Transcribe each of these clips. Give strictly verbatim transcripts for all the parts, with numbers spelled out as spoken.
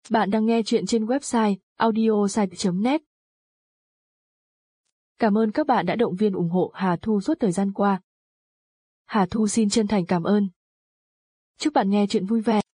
Bạn đang nghe chuyện trên website audiosite chấm net. Cảm ơn các bạn đã động viên ủng hộ Hà Thu suốt thời gian qua. Hà Thu xin chân thành cảm ơn. Chúc bạn nghe chuyện vui vẻ.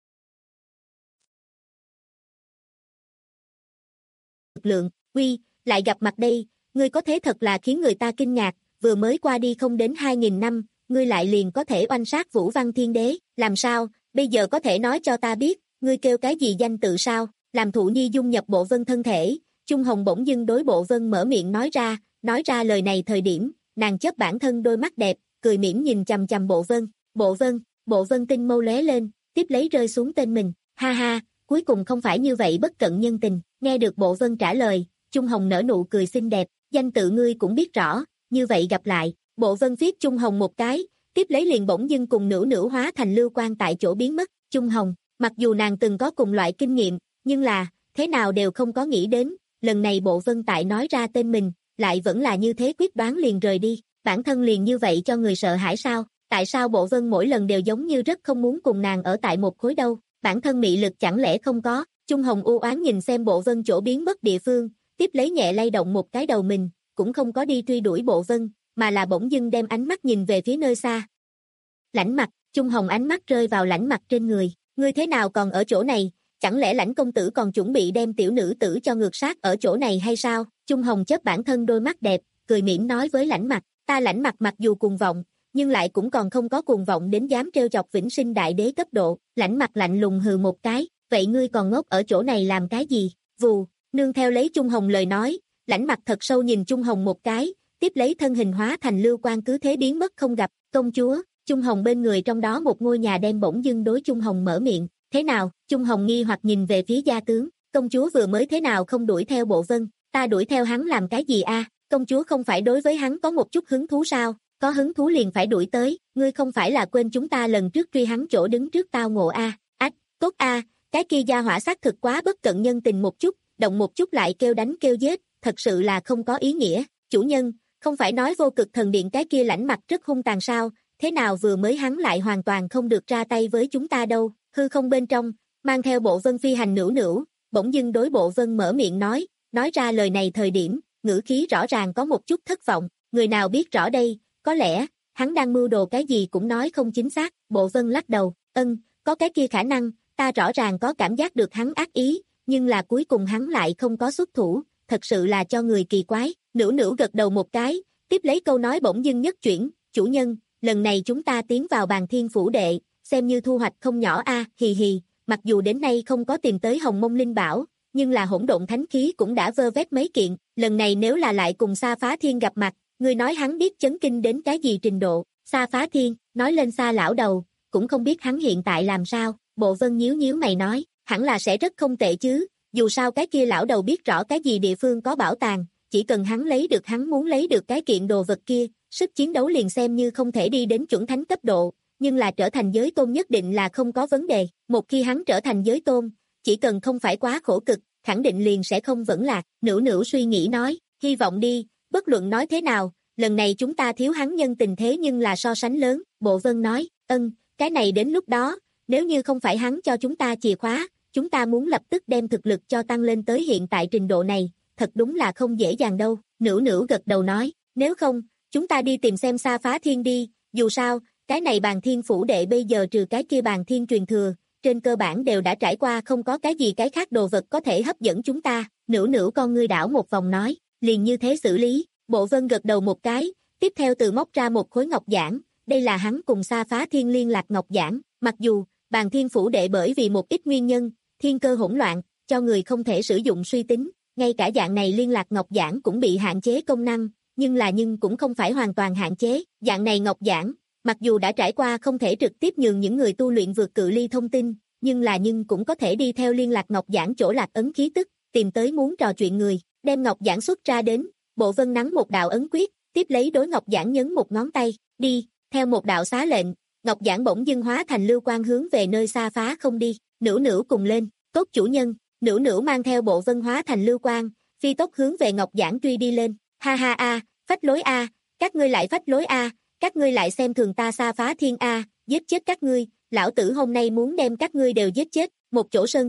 Lượng, Quy, lại gặp mặt đây, ngươi có thế thật là khiến người ta kinh ngạc, vừa mới qua đi không đến hai nghìn năm, ngươi lại liền có thể oanh sát Vũ Văn Thiên Đế, làm sao, bây giờ có thể nói cho ta biết, ngươi kêu cái gì danh tự sao, làm Thụ Nhi dung nhập Bộ Vân thân thể, Trung Hồng bỗng dưng đối Bộ Vân mở miệng nói ra, nói ra lời này thời điểm, nàng chớp bản thân đôi mắt đẹp, cười mỉm nhìn chằm chằm Bộ Vân, Bộ Vân, Bộ Vân tinh mâu lóe lên, tiếp lấy rơi xuống tên mình, ha ha, cuối cùng không phải như vậy bất cận nhân tình, nghe được Bộ Vân trả lời, Trung Hồng nở nụ cười xinh đẹp, danh tự ngươi cũng biết rõ, như vậy gặp lại, Bộ Vân viết Trung Hồng một cái, tiếp lấy liền bỗng dưng cùng Nữu Nữu hóa thành lưu quang tại chỗ biến mất, Trung Hồng, mặc dù nàng từng có cùng loại kinh nghiệm, nhưng là, thế nào đều không có nghĩ đến, lần này Bộ Vân tại nói ra tên mình, lại vẫn là như thế quyết đoán liền rời đi, bản thân liền như vậy cho người sợ hãi sao, tại sao Bộ Vân mỗi lần đều giống như rất không muốn cùng nàng ở tại một khối đâu, bản thân mị lực chẳng lẽ không có, Trung Hồng u oán nhìn xem Bộ Vân chỗ biến mất địa phương, tiếp lấy nhẹ lay động một cái đầu mình, cũng không có đi truy đuổi Bộ Vân, mà là bỗng dưng đem ánh mắt nhìn về phía nơi xa. Lãnh Mặc, Trung Hồng ánh mắt rơi vào Lãnh Mặc trên người, ngươi thế nào còn ở chỗ này, chẳng lẽ Lãnh công tử còn chuẩn bị đem tiểu nữ tử cho ngược sát ở chỗ này hay sao? Trung Hồng chớp bản thân đôi mắt đẹp, cười mỉm nói với Lãnh Mặc, ta Lãnh Mặc mặc dù cuồng vọng, nhưng lại cũng còn không có cuồng vọng đến dám trêu chọc vĩnh sinh đại đế cấp độ. Lãnh Mặc lạnh lùng hừ một cái, vậy ngươi còn ngốc ở chỗ này làm cái gì? Vù, nương theo lấy Trung Hồng lời nói, Lãnh Mặc thật sâu nhìn Trung Hồng một cái, tiếp lấy thân hình hóa thành lưu quang cứ thế biến mất không gặp. Công chúa, Trung Hồng bên người trong đó một ngôi nhà đem bỗng dưng đối Trung Hồng mở miệng, thế nào? Trung Hồng nghi hoặc nhìn về phía gia tướng, công chúa vừa mới thế nào không đuổi theo Bộ Vân, ta đuổi theo hắn làm cái gì a? Công chúa không phải đối với hắn có một chút hứng thú sao? Có hứng thú liền phải đuổi tới, ngươi không phải là quên chúng ta lần trước truy hắn chỗ đứng trước tao ngộ a? Ách, tốt a, cái kia gia hỏa xác thực quá bất cận nhân tình một chút, động một chút lại kêu đánh kêu giết, thật sự là không có ý nghĩa. Chủ nhân, không phải nói Vô Cực Thần Điện cái kia Lãnh Mặc rất hung tàn sao, thế nào vừa mới hắn lại hoàn toàn không được ra tay với chúng ta đâu? Hư không bên trong, mang theo Bộ Vân phi hành Nữu Nữu, bỗng dưng đối Bộ Vân mở miệng nói, nói ra lời này thời điểm, ngữ khí rõ ràng có một chút thất vọng, người nào biết rõ đây, có lẽ, hắn đang mưu đồ cái gì cũng nói không chính xác. Bộ Vân lắc đầu, ân, có cái kia khả năng, ta rõ ràng có cảm giác được hắn ác ý, nhưng là cuối cùng hắn lại không có xuất thủ, thật sự là cho người kỳ quái. Nữu Nữu gật đầu một cái, tiếp lấy câu nói bỗng dưng nhất chuyển, chủ nhân, lần này chúng ta tiến vào Bàn Thiên Phủ Đệ, xem như thu hoạch không nhỏ a, hì hì, mặc dù đến nay không có tìm tới Hồng Mông Linh Bảo, nhưng là hỗn độn thánh khí cũng đã vơ vét mấy kiện, lần này nếu là lại cùng Sa Phá Thiên gặp mặt, ngươi nói hắn biết chấn kinh đến cái gì trình độ? Sa Phá Thiên, nói lên Sa lão đầu, cũng không biết hắn hiện tại làm sao. Bộ Vân nhíu nhíu mày nói, hẳn là sẽ rất không tệ chứ, dù sao cái kia lão đầu biết rõ cái gì địa phương có bảo tàng, chỉ cần hắn lấy được hắn muốn lấy được cái kiện đồ vật kia, sức chiến đấu liền xem như không thể đi đến chuẩn thánh cấp độ, nhưng là trở thành giới tôn nhất định là không có vấn đề. Một khi hắn trở thành giới tôn, chỉ cần không phải quá khổ cực, khẳng định liền sẽ không vẫn lạc. Nữu Nữu suy nghĩ nói, hy vọng đi, bất luận nói thế nào, lần này chúng ta thiếu hắn nhân tình thế nhưng là so sánh lớn. Bộ Vân nói, ân, cái này đến lúc đó, nếu như không phải hắn cho chúng ta chìa khóa, chúng ta muốn lập tức đem thực lực cho tăng lên tới hiện tại trình độ này, thật đúng là không dễ dàng đâu. Nữu Nữu gật đầu nói, nếu không, chúng ta đi tìm xem Sa Phá Thiên đi, dù sao, cái này Bàn Thiên Phủ Đệ bây giờ trừ cái kia Bàn Thiên truyền thừa, trên cơ bản đều đã trải qua, không có cái gì cái khác đồ vật có thể hấp dẫn chúng ta. Nữu Nữu con ngươi đảo một vòng nói, liền như thế xử lý. Bộ Vân gật đầu một cái, tiếp theo từ móc ra một khối ngọc giản, đây là hắn cùng Sa Phá Thiên liên lạc ngọc giản, mặc dù Bàn Thiên Phủ Đệ bởi vì một ít nguyên nhân, thiên cơ hỗn loạn, cho người không thể sử dụng suy tính, ngay cả dạng này liên lạc ngọc giản cũng bị hạn chế công năng, nhưng là nhưng cũng không phải hoàn toàn hạn chế, dạng này ngọc giản, mặc dù đã trải qua không thể trực tiếp nhường những người tu luyện vượt cự ly thông tin, nhưng là nhưng cũng có thể đi theo liên lạc ngọc giản chỗ lạc ấn khí tức, tìm tới muốn trò chuyện người, đem ngọc giản xuất ra đến. Bộ Vân nắn một đạo ấn quyết, tiếp lấy đối ngọc giản nhấn một ngón tay, đi, theo một đạo xá lệnh, ngọc giản bỗng dưng hóa thành lưu quang hướng về nơi xa phá không đi. Nữu Nữu cùng lên, tốt chủ nhân. Nữu Nữu mang theo Bộ Vân hóa thành lưu quang, phi tốc hướng về ngọc giản truy đi lên. Ha ha a, phách lối a, các ngươi lại phách lối a, các ngươi lại xem thường ta Sa Phá Thiên a, giết chết các ngươi, lão tử hôm nay muốn đem các ngươi đều giết chết. Một chỗ sơn cốc,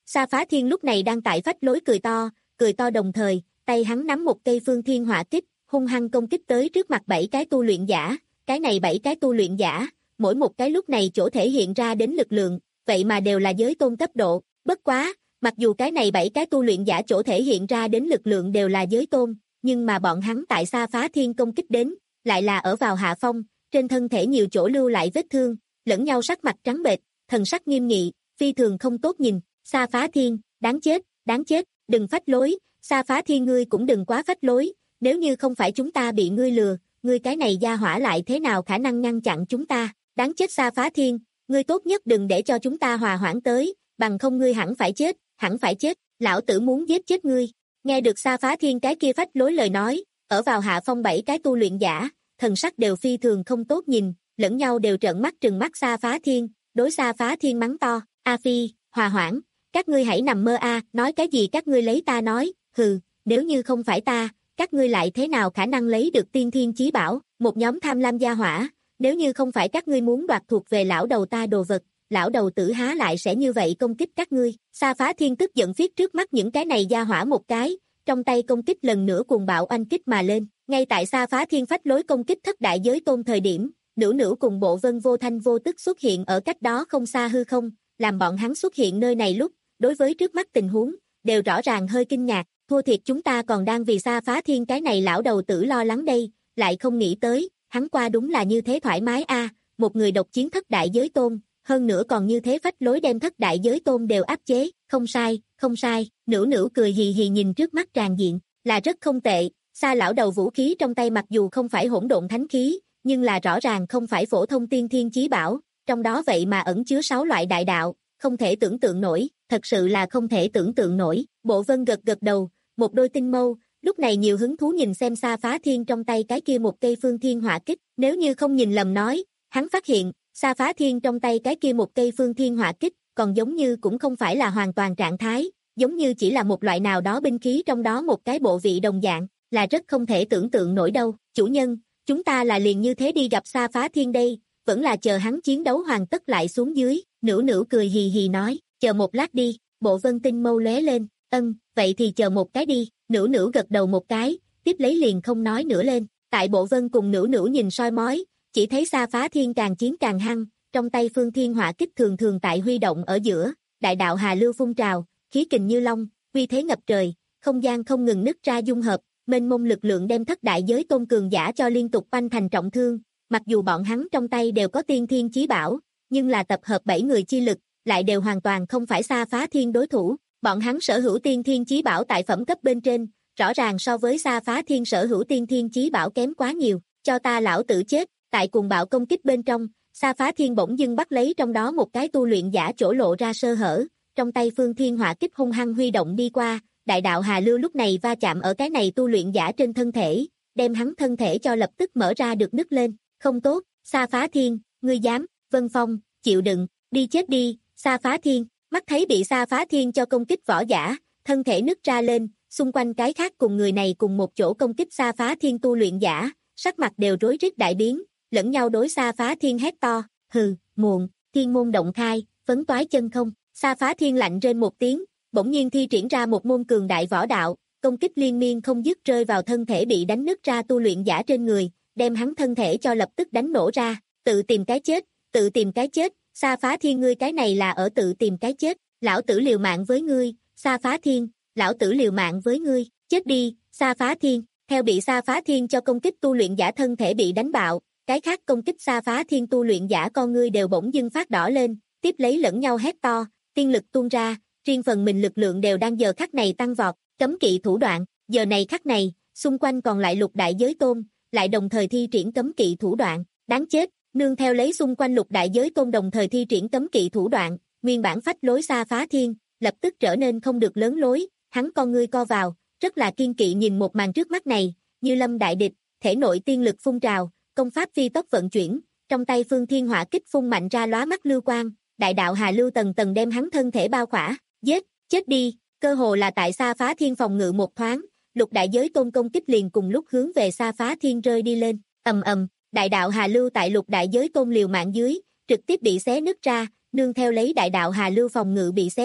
Sa Phá Thiên lúc này đang tại phách lối cười to, cười to đồng thời, tay hắn nắm một cây phương thiên hỏa kích, hung hăng công kích tới trước mặt bảy cái tu luyện giả, cái này bảy cái tu luyện giả, mỗi một cái lúc này chỗ thể hiện ra đến lực lượng, vậy mà đều là giới tôn cấp độ, bất quá, mặc dù cái này bảy cái tu luyện giả chỗ thể hiện ra đến lực lượng đều là giới tôn, nhưng mà bọn hắn tại Sa Phá Thiên công kích đến, lại là ở vào hạ phong, trên thân thể nhiều chỗ lưu lại vết thương, lẫn nhau sắc mặt trắng bệch, thần sắc nghiêm nghị, phi thường không tốt nhìn, Sa Phá Thiên, đáng chết, đáng chết, đừng phách lối, Sa Phá Thiên ngươi cũng đừng quá phách lối, nếu như không phải chúng ta bị ngươi lừa, ngươi cái này gia hỏa lại thế nào khả năng ngăn chặn chúng ta, đáng chết Sa Phá Thiên, ngươi tốt nhất đừng để cho chúng ta hòa hoãn tới, bằng không ngươi hẳn phải chết, hẳn phải chết, lão tử muốn giết chết ngươi. Nghe được Sa Phá Thiên cái kia phách lối lời nói, ở vào hạ phong bảy cái tu luyện giả, thần sắc đều phi thường không tốt nhìn, lẫn nhau đều trợn mắt trừng mắt Sa Phá Thiên, đối Sa Phá Thiên mắng to, A Phi, hòa hoãn, các ngươi hãy nằm mơ a, nói cái gì các ngươi lấy ta nói, hừ, nếu như không phải ta, các ngươi lại thế nào khả năng lấy được tiên thiên chí bảo, một nhóm tham lam gia hỏa, nếu như không phải các ngươi muốn đoạt thuộc về lão đầu ta đồ vật, lão đầu tử há lại sẽ như vậy công kích các ngươi. Sa Phá Thiên tức giận viết trước mắt những cái này gia hỏa một cái, trong tay công kích lần nữa cuồng bạo oanh kích mà lên, ngay tại Sa Phá Thiên phách lối công kích thất đại giới tôn thời điểm, Nữu Nữu cùng Bộ Vân vô thanh vô tức xuất hiện ở cách đó không xa hư không, làm bọn hắn xuất hiện nơi này lúc, đối với trước mắt tình huống, đều rõ ràng hơi kinh ngạc, thua thiệt chúng ta còn đang vì Sa Phá Thiên cái này lão đầu tử lo lắng đây, lại không nghĩ tới, hắn qua đúng là như thế thoải mái a, một người độc chiến thất đại giới tôn, hơn nữa còn như thế phách lối đem thất đại giới tôn đều áp chế, không sai, không sai, Nữu Nữu cười hì hì nhìn trước mắt tràn diện, là rất không tệ, Sa lão đầu vũ khí trong tay mặc dù không phải hỗn độn thánh khí, nhưng là rõ ràng không phải phổ thông tiên thiên chí bảo, trong đó vậy mà ẩn chứa sáu loại đại đạo, không thể tưởng tượng nổi, thật sự là không thể tưởng tượng nổi. Bộ Vân gật gật đầu, một đôi tinh mâu, lúc này nhiều hứng thú nhìn xem Sa Phá Thiên trong tay cái kia một cây phương thiên hỏa kích, nếu như không nhìn lầm nói, hắn phát hiện, Sa Phá Thiên trong tay cái kia một cây phương thiên hỏa kích, còn giống như cũng không phải là hoàn toàn trạng thái, giống như chỉ là một loại nào đó binh khí trong đó một cái bộ vị đồng dạng, là rất không thể tưởng tượng nổi đâu. Chủ nhân, chúng ta là liền như thế đi gặp Sa Phá Thiên đây, vẫn là chờ hắn chiến đấu hoàn tất lại xuống dưới, Nữu Nữu cười hì hì nói, chờ một lát đi, Bộ Vân tinh mâu lóe lên, ân, vậy thì chờ một cái đi, Nữu Nữu gật đầu một cái, tiếp lấy liền không nói nữa lên, tại Bộ Vân cùng Nữu Nữu nhìn soi mói, chỉ thấy Sa Phá Thiên càng chiến càng hăng, trong tay phương thiên hỏa kích thường thường tại huy động ở giữa, đại đạo hà lưu phun trào, khí kình như long, uy thế ngập trời, không gian không ngừng nứt ra dung hợp, mênh mông lực lượng đem thất đại giới tôn cường giả cho liên tục oanh thành trọng thương, mặc dù bọn hắn trong tay đều có tiên thiên chí bảo, nhưng là tập hợp bảy người chi lực, lại đều hoàn toàn không phải Sa Phá Thiên đối thủ, bọn hắn sở hữu tiên thiên chí bảo tại phẩm cấp bên trên, rõ ràng so với Sa Phá Thiên sở hữu tiên thiên chí bảo kém quá nhiều, cho ta lão tử chết, tại cuồng bạo công kích bên trong, Sa Phá Thiên bỗng dưng bắt lấy trong đó một cái tu luyện giả chỗ lộ ra sơ hở, trong tay phương thiên hỏa kích hung hăng huy động đi qua, đại đạo hà lưu lúc này va chạm ở cái này tu luyện giả trên thân thể, đem hắn thân thể cho lập tức mở ra được nứt lên, không tốt, Sa Phá Thiên, ngươi dám, Vân Phong, chịu đựng, đi chết đi, Sa Phá Thiên, mắt thấy bị Sa Phá Thiên cho công kích võ giả, thân thể nứt ra lên, xung quanh cái khác cùng người này cùng một chỗ công kích Sa Phá Thiên tu luyện giả, sắc mặt đều rối rít đại biến, lẫn nhau đối Sa Phá Thiên hét to, hừ, muộn, thiên môn động khai, phấn toái chân không, Sa Phá Thiên lạnh rên một tiếng, bỗng nhiên thi triển ra một môn cường đại võ đạo, công kích liên miên không dứt rơi vào thân thể bị đánh nứt ra tu luyện giả trên người, đem hắn thân thể cho lập tức đánh nổ ra, tự tìm cái chết, tự tìm cái chết, Sa Phá Thiên ngươi cái này là ở tự tìm cái chết, lão tử liều mạng với ngươi, Sa Phá Thiên, lão tử liều mạng với ngươi, chết đi, Sa Phá Thiên, theo bị Sa Phá Thiên cho công kích tu luyện giả thân thể bị đánh bạo, cái khác công kích Sa Phá Thiên tu luyện giả con ngươi đều bỗng dưng phát đỏ lên, tiếp lấy lẫn nhau hét to, tiên lực tuôn ra, riêng phần mình lực lượng đều đang giờ khắc này tăng vọt, cấm kỵ thủ đoạn, giờ này khắc này, xung quanh còn lại lục đại giới tôn, lại đồng thời thi triển cấm kỵ thủ đoạn, đáng chết, nương theo lấy xung quanh lục đại giới tôn đồng thời thi triển cấm kỵ thủ đoạn, nguyên bản phách lối Sa Phá Thiên, lập tức trở nên không được lớn lối, hắn con ngươi co vào, rất là kiên kỵ nhìn một màn trước mắt này, như lâm đại địch, thể nội tiên lực phun trào, công pháp phi tốc vận chuyển, trong tay phương thiên hỏa kích phun mạnh ra lóa mắt lưu quang, đại đạo hà lưu tầng tầng đem hắn thân thể bao khỏa, giết, chết đi, cơ hồ là tại Sa Phá Thiên phòng ngự một thoáng, lục đại giới tôn công kích liền cùng lúc hướng về Sa Phá Thiên rơi đi lên, ầm ầm, đại đạo hà lưu tại lục đại giới tôn liều mạng dưới, trực tiếp bị xé nứt ra, nương theo lấy đại đạo hà lưu phòng ngự bị xé nứt,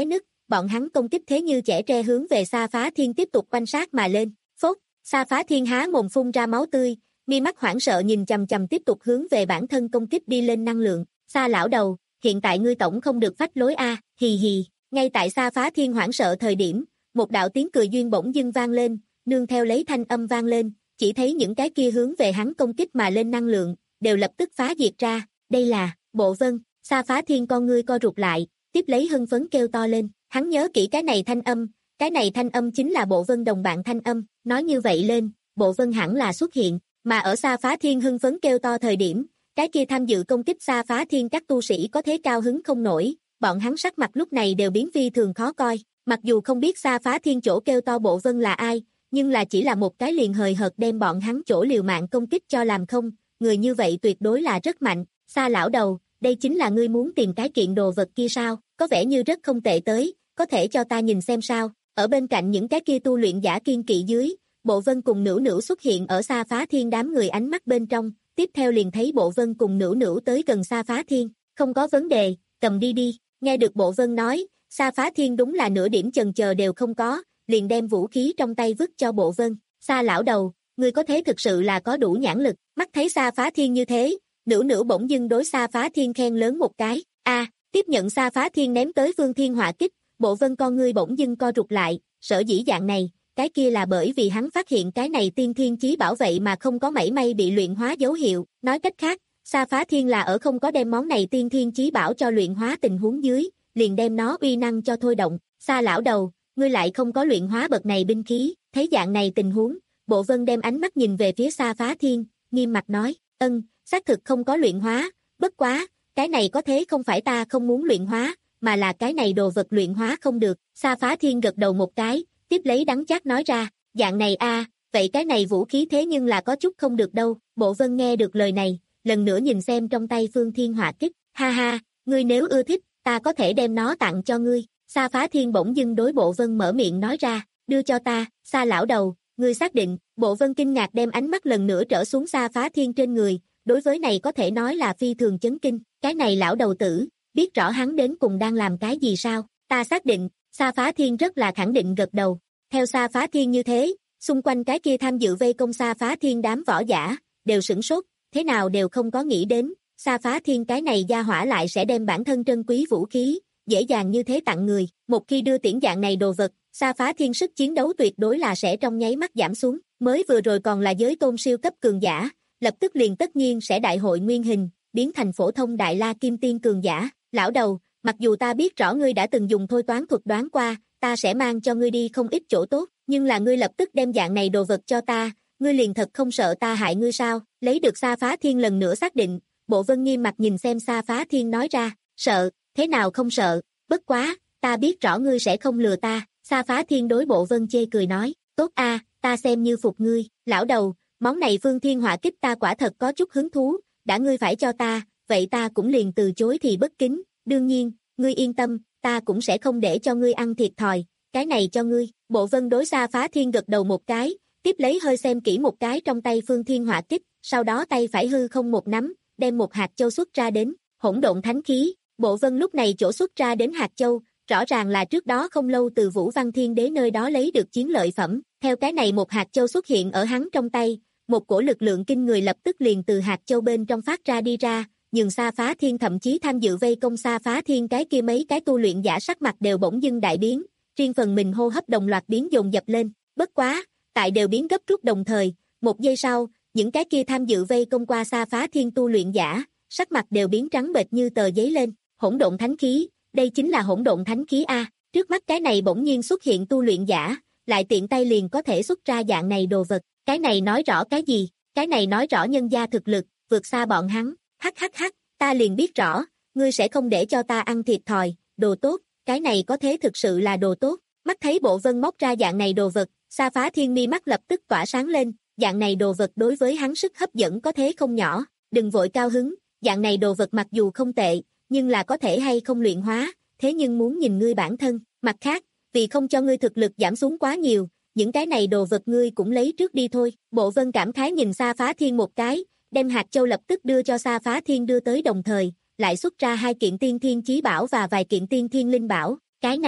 bọn hắn công kích thế như chẻ tre hướng về Sa Phá Thiên tiếp tục quanh sát mà lên. Phốt, Sa Phá Thiên há mồm phun ra máu tươi, mi mắt hoảng sợ nhìn chằm chằm tiếp tục hướng về bản thân công kích đi lên năng lượng. Sa lão đầu, hiện tại ngươi tổng không được phách lối a, hì hì. Ngay tại Sa Phá Thiên hoảng sợ thời điểm, một đạo tiếng cười duyên bỗng dưng vang lên, nương theo lấy thanh âm vang lên, chỉ thấy những cái kia hướng về hắn công kích mà lên năng lượng, đều lập tức phá diệt ra. Đây là Bộ Vân. Sa Phá Thiên con ngươi co rụt lại, tiếp lấy hưng phấn kêu to lên, hắn nhớ kỹ cái này thanh âm, cái này thanh âm chính là Bộ Vân đồng bạn thanh âm, nói như vậy lên, Bộ Vân hẳn là xuất hiện, mà ở Sa Phá Thiên hưng phấn kêu to thời điểm, cái kia tham dự công kích Sa Phá Thiên các tu sĩ có thế cao hứng không nổi, bọn hắn sắc mặt lúc này đều biến phi thường khó coi, mặc dù không biết Sa Phá Thiên chỗ kêu to Bộ Vân là ai, nhưng là chỉ là một cái liền hời hợt đem bọn hắn chỗ liều mạng công kích cho làm không, người như vậy tuyệt đối là rất mạnh. Sa lão đầu, đây chính là ngươi muốn tìm cái kiện đồ vật kia sao, có vẻ như rất không tệ tới, có thể cho ta nhìn xem sao. Ở bên cạnh những cái kia tu luyện giả kiên kỵ dưới, Bộ Vân cùng Nữu Nữu xuất hiện ở Sa Phá Thiên đám người ánh mắt bên trong, tiếp theo liền thấy Bộ Vân cùng Nữu Nữu tới gần Sa Phá Thiên, không có vấn đề, cầm đi đi. Nghe được Bộ Vân nói, Sa Phá Thiên đúng là nửa điểm chần chờ đều không có, liền đem vũ khí trong tay vứt cho Bộ Vân. Sa lão đầu, ngươi có thế thực sự là có đủ nhãn lực. Mắt thấy Sa Phá Thiên như thế, Nữu Nữu bỗng dưng đối Sa Phá Thiên khen lớn một cái. A, tiếp nhận Sa Phá Thiên ném tới Phương Thiên Hỏa Kích, Bộ Vân con ngươi bỗng dưng co rụt lại, sở dĩ dạng này, cái kia là bởi vì hắn phát hiện cái này tiên thiên chí bảo vậy mà không có mảy may bị luyện hóa dấu hiệu, nói cách khác, Sa Phá Thiên là ở không có đem món này tiên thiên chí bảo cho luyện hóa tình huống dưới, liền đem nó uy năng cho thôi động. Sa lão đầu, ngươi lại không có luyện hóa bậc này binh khí, thấy dạng này tình huống, Bộ Vân đem ánh mắt nhìn về phía Sa Phá Thiên, nghiêm mặt nói, ân, xác thực không có luyện hóa, bất quá, cái này có thế không phải ta không muốn luyện hóa, mà là cái này đồ vật luyện hóa không được. Sa Phá Thiên gật đầu một cái, tiếp lấy đắng chát nói ra, dạng này a, vậy cái này vũ khí thế nhưng là có chút không được đâu. Bộ Vân nghe được lời này, lần nữa nhìn xem trong tay Phương Thiên Hỏa Kích, ha ha, ngươi nếu ưa thích, ta có thể đem nó tặng cho ngươi. Sa Phá Thiên bỗng dưng đối Bộ Vân mở miệng nói ra, đưa cho ta. Sa lão đầu, ngươi xác định? Bộ Vân kinh ngạc đem ánh mắt lần nữa trở xuống Sa Phá Thiên trên người, đối với này có thể nói là phi thường chấn kinh, cái này lão đầu tử, biết rõ hắn đến cùng đang làm cái gì sao? Ta xác định. Sa Phá Thiên rất là khẳng định gật đầu. Theo Sa Phá Thiên như thế, xung quanh cái kia tham dự vây công Sa Phá Thiên đám võ giả, đều sửng sốt, thế nào đều không có nghĩ đến, Sa Phá Thiên cái này gia hỏa lại sẽ đem bản thân trân quý vũ khí, dễ dàng như thế tặng người. Một khi đưa tiễn dạng này đồ vật, Sa Phá Thiên sức chiến đấu tuyệt đối là sẽ trong nháy mắt giảm xuống, mới vừa rồi còn là giới tôn siêu cấp cường giả, lập tức liền tất nhiên sẽ đại hội nguyên hình, biến thành phổ thông đại la kim tiên cường giả. Lão đầu, mặc dù ta biết rõ ngươi đã từng dùng thôi toán thuật đoán qua, ta sẽ mang cho ngươi đi không ít chỗ tốt, nhưng là ngươi lập tức đem dạng này đồ vật cho ta, ngươi liền thật không sợ ta hại ngươi sao? Lấy được Sa Phá Thiên lần nữa xác định, Bộ Vân nghiêm mặt nhìn xem Sa Phá Thiên nói ra, sợ, thế nào không sợ, bất quá, ta biết rõ ngươi sẽ không lừa ta. Sa Phá Thiên đối Bộ Vân chê cười nói, tốt a, ta xem như phục ngươi. Lão đầu, món này Phương Thiên Hỏa Kích ta quả thật có chút hứng thú, đã ngươi phải cho ta, vậy ta cũng liền từ chối thì bất kính, đương nhiên, ngươi yên tâm, ta cũng sẽ không để cho ngươi ăn thiệt thòi, cái này cho ngươi. Bộ Vân đối Sa Phá Thiên gật đầu một cái, tiếp lấy hơi xem kỹ một cái trong tay Phương Thiên Hỏa Kích, sau đó tay phải hư không một nắm, đem một hạt châu xuất ra đến, hỗn độn thánh khí. Bộ Vân lúc này chỗ xuất ra đến hạt châu, rõ ràng là trước đó không lâu từ Vũ Văn Thiên Đế nơi đó lấy được chiến lợi phẩm, theo cái này một hạt châu xuất hiện ở hắn trong tay, một cổ lực lượng kinh người lập tức liền từ hạt châu bên trong phát ra đi ra, nhưng Sa Phá Thiên thậm chí tham dự vây công Sa Phá Thiên cái kia mấy cái tu luyện giả sắc mặt đều bỗng dưng đại biến, riêng phần mình hô hấp đồng loạt biến dồn dập lên, bất quá, tại đều biến gấp rút đồng thời, một giây sau, những cái kia tham dự vây công qua Sa Phá Thiên tu luyện giả, sắc mặt đều biến trắng bệch như tờ giấy lên. Hỗn độn thánh khí, đây chính là hỗn độn thánh khí a. Trước mắt cái này bỗng nhiên xuất hiện tu luyện giả, lại tiện tay liền có thể xuất ra dạng này đồ vật, cái này nói rõ cái gì? Cái này nói rõ nhân gia thực lực vượt xa bọn hắn. Hắc hắc hắc, ta liền biết rõ, ngươi sẽ không để cho ta ăn thiệt thòi, đồ tốt, cái này có thế thực sự là đồ tốt. Mắt thấy Bộ Vân móc ra dạng này đồ vật, Sa Phá Thiên mi mắt lập tức tỏa sáng lên, dạng này đồ vật đối với hắn sức hấp dẫn có thế không nhỏ, đừng vội cao hứng, dạng này đồ vật mặc dù không tệ, nhưng là có thể hay không luyện hóa, thế nhưng muốn nhìn ngươi bản thân. Mặt khác, vì không cho ngươi thực lực giảm xuống quá nhiều, những cái này đồ vật ngươi cũng lấy trước đi thôi. Bộ Vân cảm khái nhìn Sa Phá Thiên một cái, đem hạt châu lập tức đưa cho Sa Phá Thiên đưa tới đồng thời, lại xuất ra hai kiện tiên thiên chí bảo và vài kiện tiên thiên linh bảo. Cái này,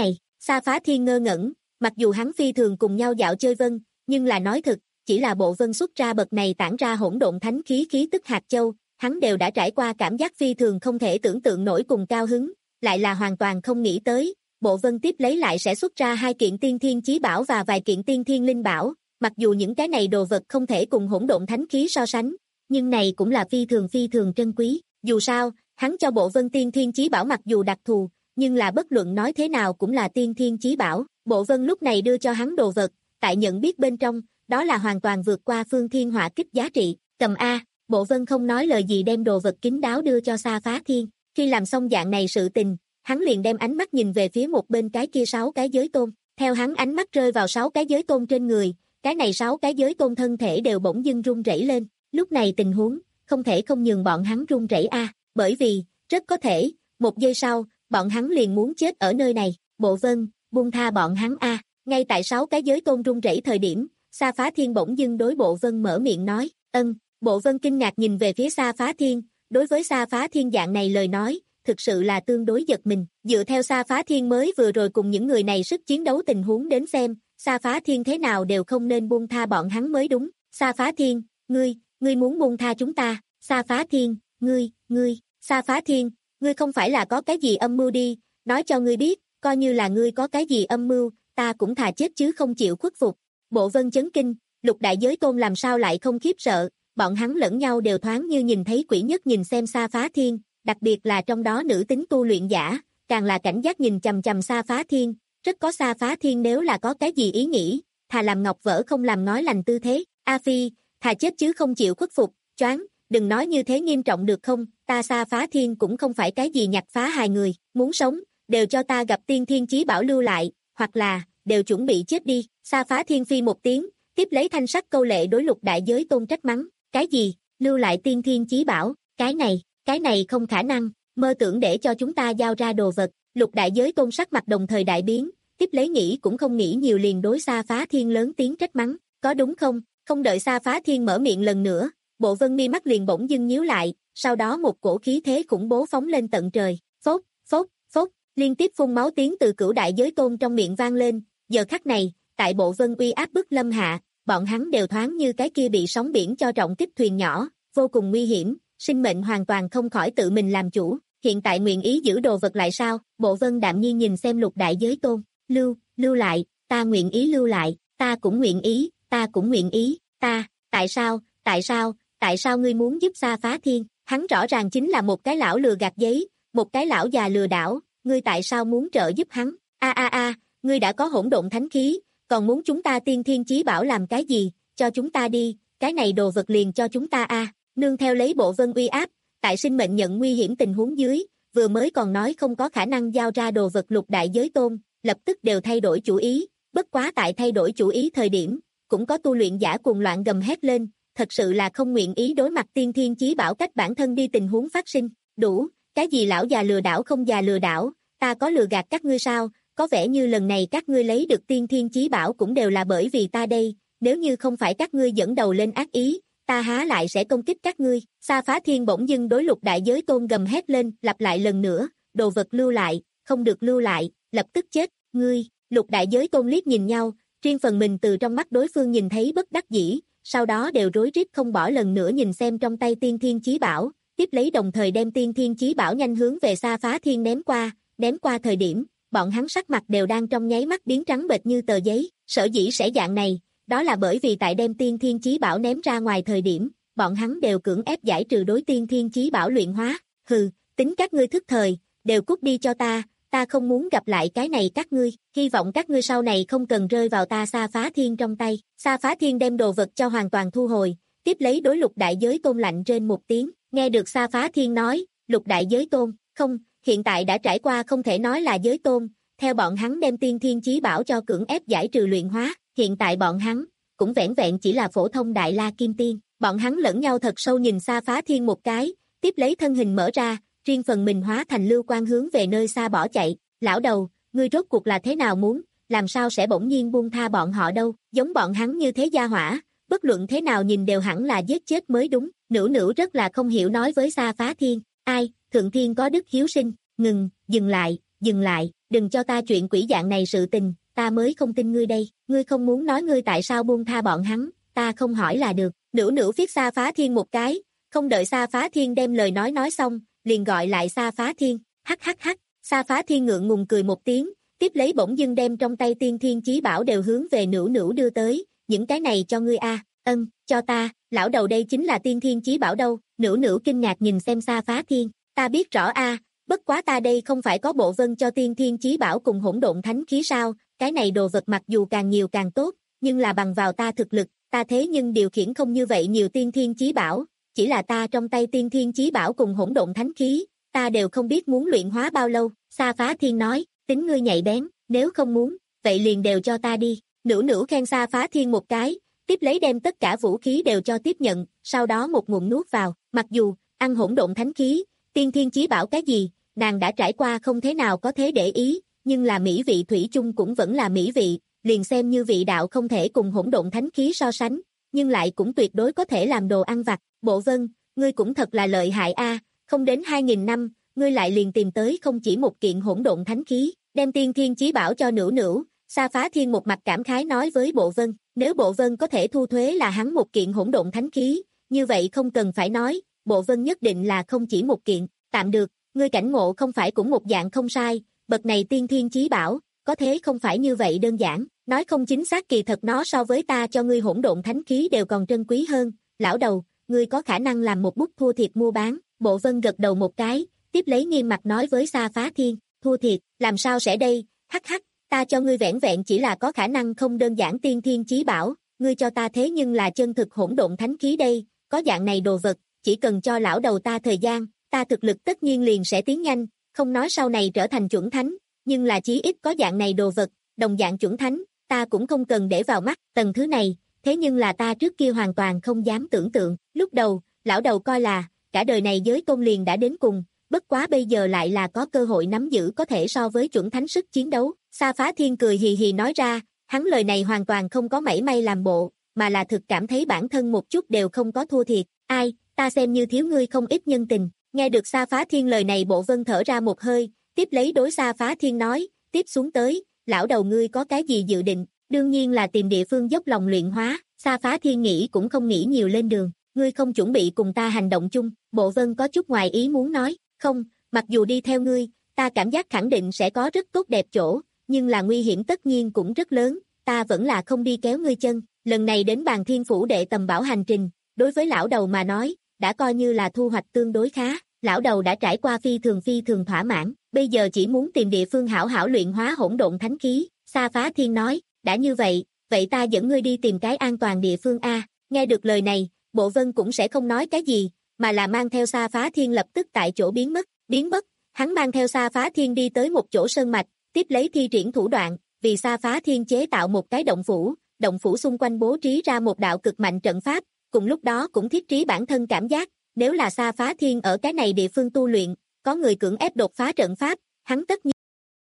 Sa Phá Thiên ngơ ngẩn, mặc dù hắn phi thường cùng nhau dạo chơi vân, nhưng là nói thật, chỉ là bộ vân xuất ra bậc này tản ra hỗn độn thánh khí khí tức hạt châu, hắn đều đã trải qua cảm giác phi thường không thể tưởng tượng nổi cùng cao hứng, lại là hoàn toàn không nghĩ tới, bộ vân tiếp lấy lại sẽ xuất ra hai kiện tiên thiên chí bảo và vài kiện tiên thiên linh bảo, mặc dù những cái này đồ vật không thể cùng hỗn độn thánh khí so sánh, nhưng này cũng là phi thường phi thường trân quý, dù sao, hắn cho bộ vân tiên thiên chí bảo mặc dù đặc thù, nhưng là bất luận nói thế nào cũng là tiên thiên chí bảo, bộ vân lúc này đưa cho hắn đồ vật, tại nhận biết bên trong, đó là hoàn toàn vượt qua phương thiên hỏa kích giá trị, cầm A, bộ vân không nói lời gì đem đồ vật kín đáo đưa cho Sa Phá Thiên, khi làm xong dạng này sự tình, hắn liền đem ánh mắt nhìn về phía một bên cái kia sáu cái giới tôn, theo hắn ánh mắt rơi vào sáu cái giới tôn trên người, cái này sáu cái giới tôn thân thể đều bỗng dưng run rẩy lên, lúc này tình huống, không thể không nhường bọn hắn run rẩy A, bởi vì, rất có thể, một giây sau, bọn hắn liền muốn chết ở nơi này, bộ vân, buông tha bọn hắn A, ngay tại sáu cái giới tôn run rẩy thời điểm, Sa Phá Thiên bỗng dưng đối bộ vân mở miệng nói, ân, bộ vân kinh ngạc nhìn về phía Sa Phá Thiên, đối với Sa Phá Thiên dạng này lời nói, thực sự là tương đối giật mình, dựa theo Sa Phá Thiên mới vừa rồi cùng những người này sức chiến đấu tình huống đến xem, Sa Phá Thiên thế nào đều không nên buông tha bọn hắn mới đúng, Sa Phá Thiên, ngươi, ngươi muốn buông tha chúng ta, Sa Phá Thiên, ngươi, ngươi, Sa Phá Thiên, ngươi không phải là có cái gì âm mưu đi, nói cho ngươi biết, coi như là ngươi có cái gì âm mưu, ta cũng thà chết chứ không chịu khuất phục. Bộ vân chấn kinh, lục đại giới tôn làm sao lại không khiếp sợ, bọn hắn lẫn nhau đều thoáng như nhìn thấy quỷ nhất nhìn xem Sa Phá Thiên, đặc biệt là trong đó nữ tính tu luyện giả, càng là cảnh giác nhìn chằm chằm Sa Phá Thiên, rất có Sa Phá Thiên nếu là có cái gì ý nghĩ, thà làm ngọc vỡ không làm ngói lành tư thế, A Phi, thà chết chứ không chịu khuất phục, choáng, đừng nói như thế nghiêm trọng được không, ta Sa Phá Thiên cũng không phải cái gì nhặt phá hài người, muốn sống, đều cho ta gặp tiên thiên chí bảo lưu lại, hoặc là, đều chuẩn bị chết đi, Sa Phá Thiên phi một tiếng, tiếp lấy thanh sắc câu lệ đối lục đại giới tôn trách mắng, cái gì, lưu lại tiên thiên chí bảo, cái này, cái này không khả năng, mơ tưởng để cho chúng ta giao ra đồ vật, lục đại giới tôn sắc mặt đồng thời đại biến, tiếp lấy nghĩ cũng không nghĩ nhiều liền đối Sa Phá Thiên lớn tiếng trách mắng, có đúng không, không đợi Sa Phá Thiên mở miệng lần nữa, bộ vân mi mắt liền bỗng dưng nhíu lại, sau đó một cổ khí thế khủng bố phóng lên tận trời, phốt, phốt, phốt, liên tiếp phun máu tiếng từ cửu đại giới tôn trong miệng vang lên, giờ khắc này, tại bộ vân uy áp bức lâm hạ, bọn hắn đều thoáng như cái kia bị sóng biển cho trọng kích thuyền nhỏ, vô cùng nguy hiểm, sinh mệnh hoàn toàn không khỏi tự mình làm chủ, hiện tại nguyện ý giữ đồ vật lại sao, bộ vân đạm nhiên nhìn xem lục đại giới tôn, lưu, lưu lại, ta nguyện ý lưu lại, ta cũng nguyện ý, ta cũng nguyện ý, ta, tại sao, tại sao, tại sao ngươi muốn giúp Sa Phá Thiên, hắn rõ ràng chính là một cái lão lừa gạt giấy, một cái lão già lừa đảo, ngươi tại sao muốn trợ giúp hắn, a a a, ngươi đã có hỗn độn thánh khí, còn muốn chúng ta tiên thiên chí bảo làm cái gì, cho chúng ta đi, cái này đồ vật liền cho chúng ta a. Nương theo lấy bộ vân uy áp, tại sinh mệnh nhận nguy hiểm tình huống dưới, vừa mới còn nói không có khả năng giao ra đồ vật lục đại giới tôn, lập tức đều thay đổi chủ ý, bất quá tại thay đổi chủ ý thời điểm, cũng có tu luyện giả cuồng loạn gầm hét lên, thật sự là không nguyện ý đối mặt tiên thiên chí bảo cách bản thân đi tình huống phát sinh, đủ, cái gì lão già lừa đảo không già lừa đảo, ta có lừa gạt các ngươi sao, có vẻ như lần này các ngươi lấy được tiên thiên chí bảo cũng đều là bởi vì ta đây, nếu như không phải các ngươi dẫn đầu lên ác ý, ta há lại sẽ công kích các ngươi, Sa Phá Thiên bỗng dưng đối lục đại giới tôn gầm hét lên, lặp lại lần nữa, đồ vật lưu lại, không được lưu lại, lập tức chết, ngươi, lục đại giới tôn liếc nhìn nhau, riêng phần mình từ trong mắt đối phương nhìn thấy bất đắc dĩ, sau đó đều rối rít không bỏ lần nữa nhìn xem trong tay tiên thiên chí bảo, tiếp lấy đồng thời đem tiên thiên chí bảo nhanh hướng về Sa Phá Thiên ném qua, ném qua thời điểm, bọn hắn sắc mặt đều đang trong nháy mắt biến trắng bệch như tờ giấy, sở dĩ sẽ dạng này, đó là bởi vì tại đem tiên thiên chí bảo ném ra ngoài thời điểm, bọn hắn đều cưỡng ép giải trừ đối tiên thiên chí bảo luyện hóa, hừ, tính các ngươi thức thời, đều cút đi cho ta, ta không muốn gặp lại cái này các ngươi, hy vọng các ngươi sau này không cần rơi vào ta Sa Phá Thiên trong tay, Sa Phá Thiên đem đồ vật cho hoàn toàn thu hồi, tiếp lấy đối lục đại giới tôn lạnh trên một tiếng, nghe được Sa Phá Thiên nói, lục đại giới tôn, không, hiện tại đã trải qua không thể nói là giới tôn, theo bọn hắn đem tiên thiên chí bảo cho cưỡng ép giải trừ luyện hóa, hiện tại bọn hắn, cũng vẻn vẹn chỉ là phổ thông đại la kim tiên, bọn hắn lẫn nhau thật sâu nhìn Sa Phá Thiên một cái, tiếp lấy thân hình mở ra, riêng phần mình hóa thành lưu quang hướng về nơi xa bỏ chạy, lão đầu, ngươi rốt cuộc là thế nào muốn, làm sao sẽ bỗng nhiên buông tha bọn họ đâu, giống bọn hắn như thế gia hỏa, bất luận thế nào nhìn đều hẳn là giết chết mới đúng, nữ nữ rất là không hiểu nói với Sa Phá Thiên, ai, thượng thiên có đức hiếu sinh, ngừng, dừng lại, dừng lại, đừng cho ta chuyện quỷ dạng này sự tình, ta mới không tin ngươi đây, ngươi không muốn nói ngươi tại sao buông tha bọn hắn, ta không hỏi là được. Nữu Nữu viết Sa Phá Thiên một cái, không đợi Sa Phá Thiên đem lời nói nói xong, liền gọi lại Sa Phá Thiên, hắc hắc hắc, Sa Phá Thiên ngượng ngùng cười một tiếng, tiếp lấy bỗng dưng đem trong tay Tiên Thiên Chí Bảo đều hướng về Nữu Nữu đưa tới, những cái này cho ngươi a. Ân, cho ta, lão đầu đây chính là Tiên Thiên Chí Bảo đâu. Nữu Nữu kinh ngạc nhìn xem Sa Phá Thiên, ta biết rõ a, bất quá ta đây không phải có Bộ Vân cho Tiên Thiên Chí Bảo cùng Hỗn Độn Thánh Khí sao, cái này đồ vật mặc dù càng nhiều càng tốt, nhưng là bằng vào ta thực lực, ta thế nhưng điều khiển không như vậy nhiều Tiên Thiên Chí Bảo, chỉ là ta trong tay Tiên Thiên Chí Bảo cùng Hỗn Độn Thánh Khí, ta đều không biết muốn luyện hóa bao lâu. Sa Phá Thiên nói, tính ngươi nhạy bén, nếu không muốn, vậy liền đều cho ta đi. Nữu Nữu khen Sa Phá Thiên một cái, tiếp lấy đem tất cả vũ khí đều cho tiếp nhận, sau đó một ngụm nuốt vào, mặc dù, ăn Hỗn Độn Thánh Khí, Tiên Thiên Chí Bảo cái gì, nàng đã trải qua không thế nào có thế để ý, nhưng là mỹ vị thủy chung cũng vẫn là mỹ vị, liền xem như vị đạo không thể cùng Hỗn Độn Thánh Khí so sánh, nhưng lại cũng tuyệt đối có thể làm đồ ăn vặt. Bộ Vân, ngươi cũng thật là lợi hại a, không đến hai nghìn năm, ngươi lại liền tìm tới không chỉ một kiện Hỗn Độn Thánh Khí, đem Tiên Thiên Chí Bảo cho Nữu Nữu. Sa Phá Thiên một mặt cảm khái nói với Bộ Vân, nếu Bộ Vân có thể thu thuế là hắn một kiện Hỗn Độn Thánh Khí, như vậy không cần phải nói, Bộ Vân nhất định là không chỉ một kiện. Tạm được, ngươi cảnh ngộ không phải cũng một dạng không sai, bậc này Tiên Thiên Chí Bảo, có thế không phải như vậy đơn giản, nói không chính xác kỳ thật nó so với ta cho ngươi Hỗn Độn Thánh Khí đều còn trân quý hơn. Lão đầu, ngươi có khả năng làm một bút thua thiệt mua bán. Bộ Vân gật đầu một cái, tiếp lấy nghiêm mặt nói với Sa Phá Thiên, thua thiệt, làm sao sẽ đây, hắc hắc, ta cho ngươi vẻn vẹn chỉ là có khả năng không đơn giản Tiên Thiên Chí Bảo, ngươi cho ta thế nhưng là chân thực Hỗn Độn Thánh Khí đây, có dạng này đồ vật, chỉ cần cho lão đầu ta thời gian, ta thực lực tất nhiên liền sẽ tiến nhanh, không nói sau này trở thành chuẩn thánh, nhưng là chí ít có dạng này đồ vật, đồng dạng chuẩn thánh, ta cũng không cần để vào mắt, tầng thứ này, thế nhưng là ta trước kia hoàn toàn không dám tưởng tượng, lúc đầu, lão đầu coi là, cả đời này giới tôn liền đã đến cùng, bất quá bây giờ lại là có cơ hội nắm giữ có thể so với chuẩn thánh sức chiến đấu. Sa Phá Thiên cười hì hì nói ra, hắn lời này hoàn toàn không có mảy may làm bộ, mà là thực cảm thấy bản thân một chút đều không có thua thiệt, ai, ta xem như thiếu ngươi không ít nhân tình. Nghe được Sa Phá Thiên lời này Bộ Vân thở ra một hơi, tiếp lấy đối Sa Phá Thiên nói, tiếp xuống tới, lão đầu ngươi có cái gì dự định, đương nhiên là tìm địa phương dốc lòng luyện hóa. Sa Phá Thiên nghĩ cũng không nghĩ nhiều lên đường, ngươi không chuẩn bị cùng ta hành động chung. Bộ Vân có chút ngoài ý muốn nói, không, mặc dù đi theo ngươi, ta cảm giác khẳng định sẽ có rất tốt đẹp chỗ, nhưng là nguy hiểm tất nhiên cũng rất lớn, ta vẫn là không đi kéo ngươi chân. Lần này đến Bàn Thiên Phủ đệ tầm bảo hành trình, đối với lão đầu mà nói, đã coi như là thu hoạch tương đối khá, lão đầu đã trải qua phi thường phi thường thỏa mãn, bây giờ chỉ muốn tìm địa phương hảo hảo luyện hóa Hỗn Độn Thánh Khí. Sa Phá Thiên nói, đã như vậy, vậy ta dẫn ngươi đi tìm cái an toàn địa phương a. Nghe được lời này, Bộ Vân cũng sẽ không nói cái gì, mà là mang theo Sa Phá Thiên lập tức tại chỗ biến mất, biến mất, hắn mang theo Sa Phá Thiên đi tới một chỗ sơn mạch, tiếp lấy thi triển thủ đoạn, vì Sa Phá Thiên chế tạo một cái động phủ, động phủ xung quanh bố trí ra một đạo cực mạnh trận pháp, cùng lúc đó cũng thiết trí bản thân cảm giác, nếu là Sa Phá Thiên ở cái này địa phương tu luyện, có người cưỡng ép đột phá trận pháp, hắn tất nhiên.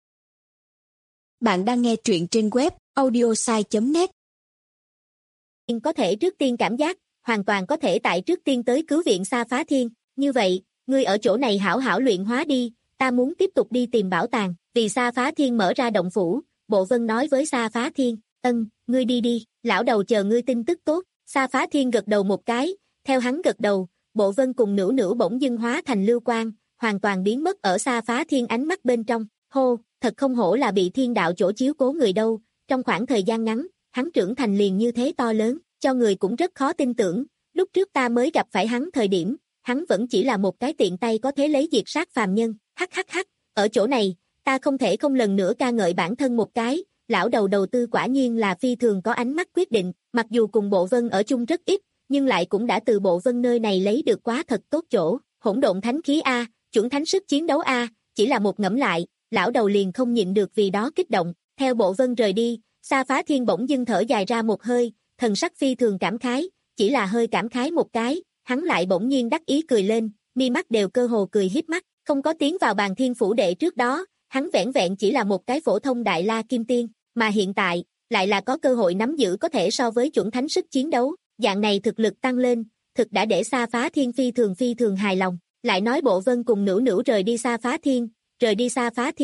Bạn đang nghe truyện trên web audiosai chấm net. Có thể trước tiên cảm giác, hoàn toàn có thể tại trước tiên tới cứu viện Sa Phá Thiên, như vậy, ngươi ở chỗ này hảo hảo luyện hóa đi, ta muốn tiếp tục đi tìm bảo tàng. Vì Sa Phá Thiên mở ra động phủ, Bộ Vân nói với Sa Phá Thiên, ân, ngươi đi đi, lão đầu chờ ngươi tin tức tốt. Sa Phá Thiên gật đầu một cái, theo hắn gật đầu, Bộ Vân cùng Nữu Nữu bỗng dưng hóa thành lưu quang, hoàn toàn biến mất ở Sa Phá Thiên ánh mắt bên trong. Hô, thật không hổ là bị thiên đạo chỗ chiếu cố người đâu, trong khoảng thời gian ngắn, hắn trưởng thành liền như thế to lớn, cho người cũng rất khó tin tưởng, lúc trước ta mới gặp phải hắn thời điểm, hắn vẫn chỉ là một cái tiện tay có thể lấy diệt sát phàm nhân, hắc hắc hắc, ở chỗ này, ta không thể không lần nữa ca ngợi bản thân một cái, lão đầu đầu tư quả nhiên là phi thường có ánh mắt quyết định, mặc dù cùng Bộ Vân ở chung rất ít, nhưng lại cũng đã từ Bộ Vân nơi này lấy được quá thật tốt chỗ, Hỗn Độn Thánh Khí a, chuẩn thánh sức chiến đấu a, chỉ là một ngẫm lại, lão đầu liền không nhịn được vì đó kích động. Theo Bộ Vân rời đi, Sa Phá Thiên bỗng dưng thở dài ra một hơi, thần sắc phi thường cảm khái, chỉ là hơi cảm khái một cái, hắn lại bỗng nhiên đắc ý cười lên, mi mắt đều cơ hồ cười híp mắt, không có tiến vào Bàn Thiên Phủ đệ trước đó, hắn vẻn vẹn chỉ là một cái phổ thông đại la kim tiên, mà hiện tại, lại là có cơ hội nắm giữ có thể so với chuẩn thánh sức chiến đấu, dạng này thực lực tăng lên, thực đã để Sa Phá Thiên phi thường phi thường hài lòng. Lại nói Bộ Vân cùng Nữu Nữu rời đi Sa Phá Thiên, rời đi Sa Phá Thiên,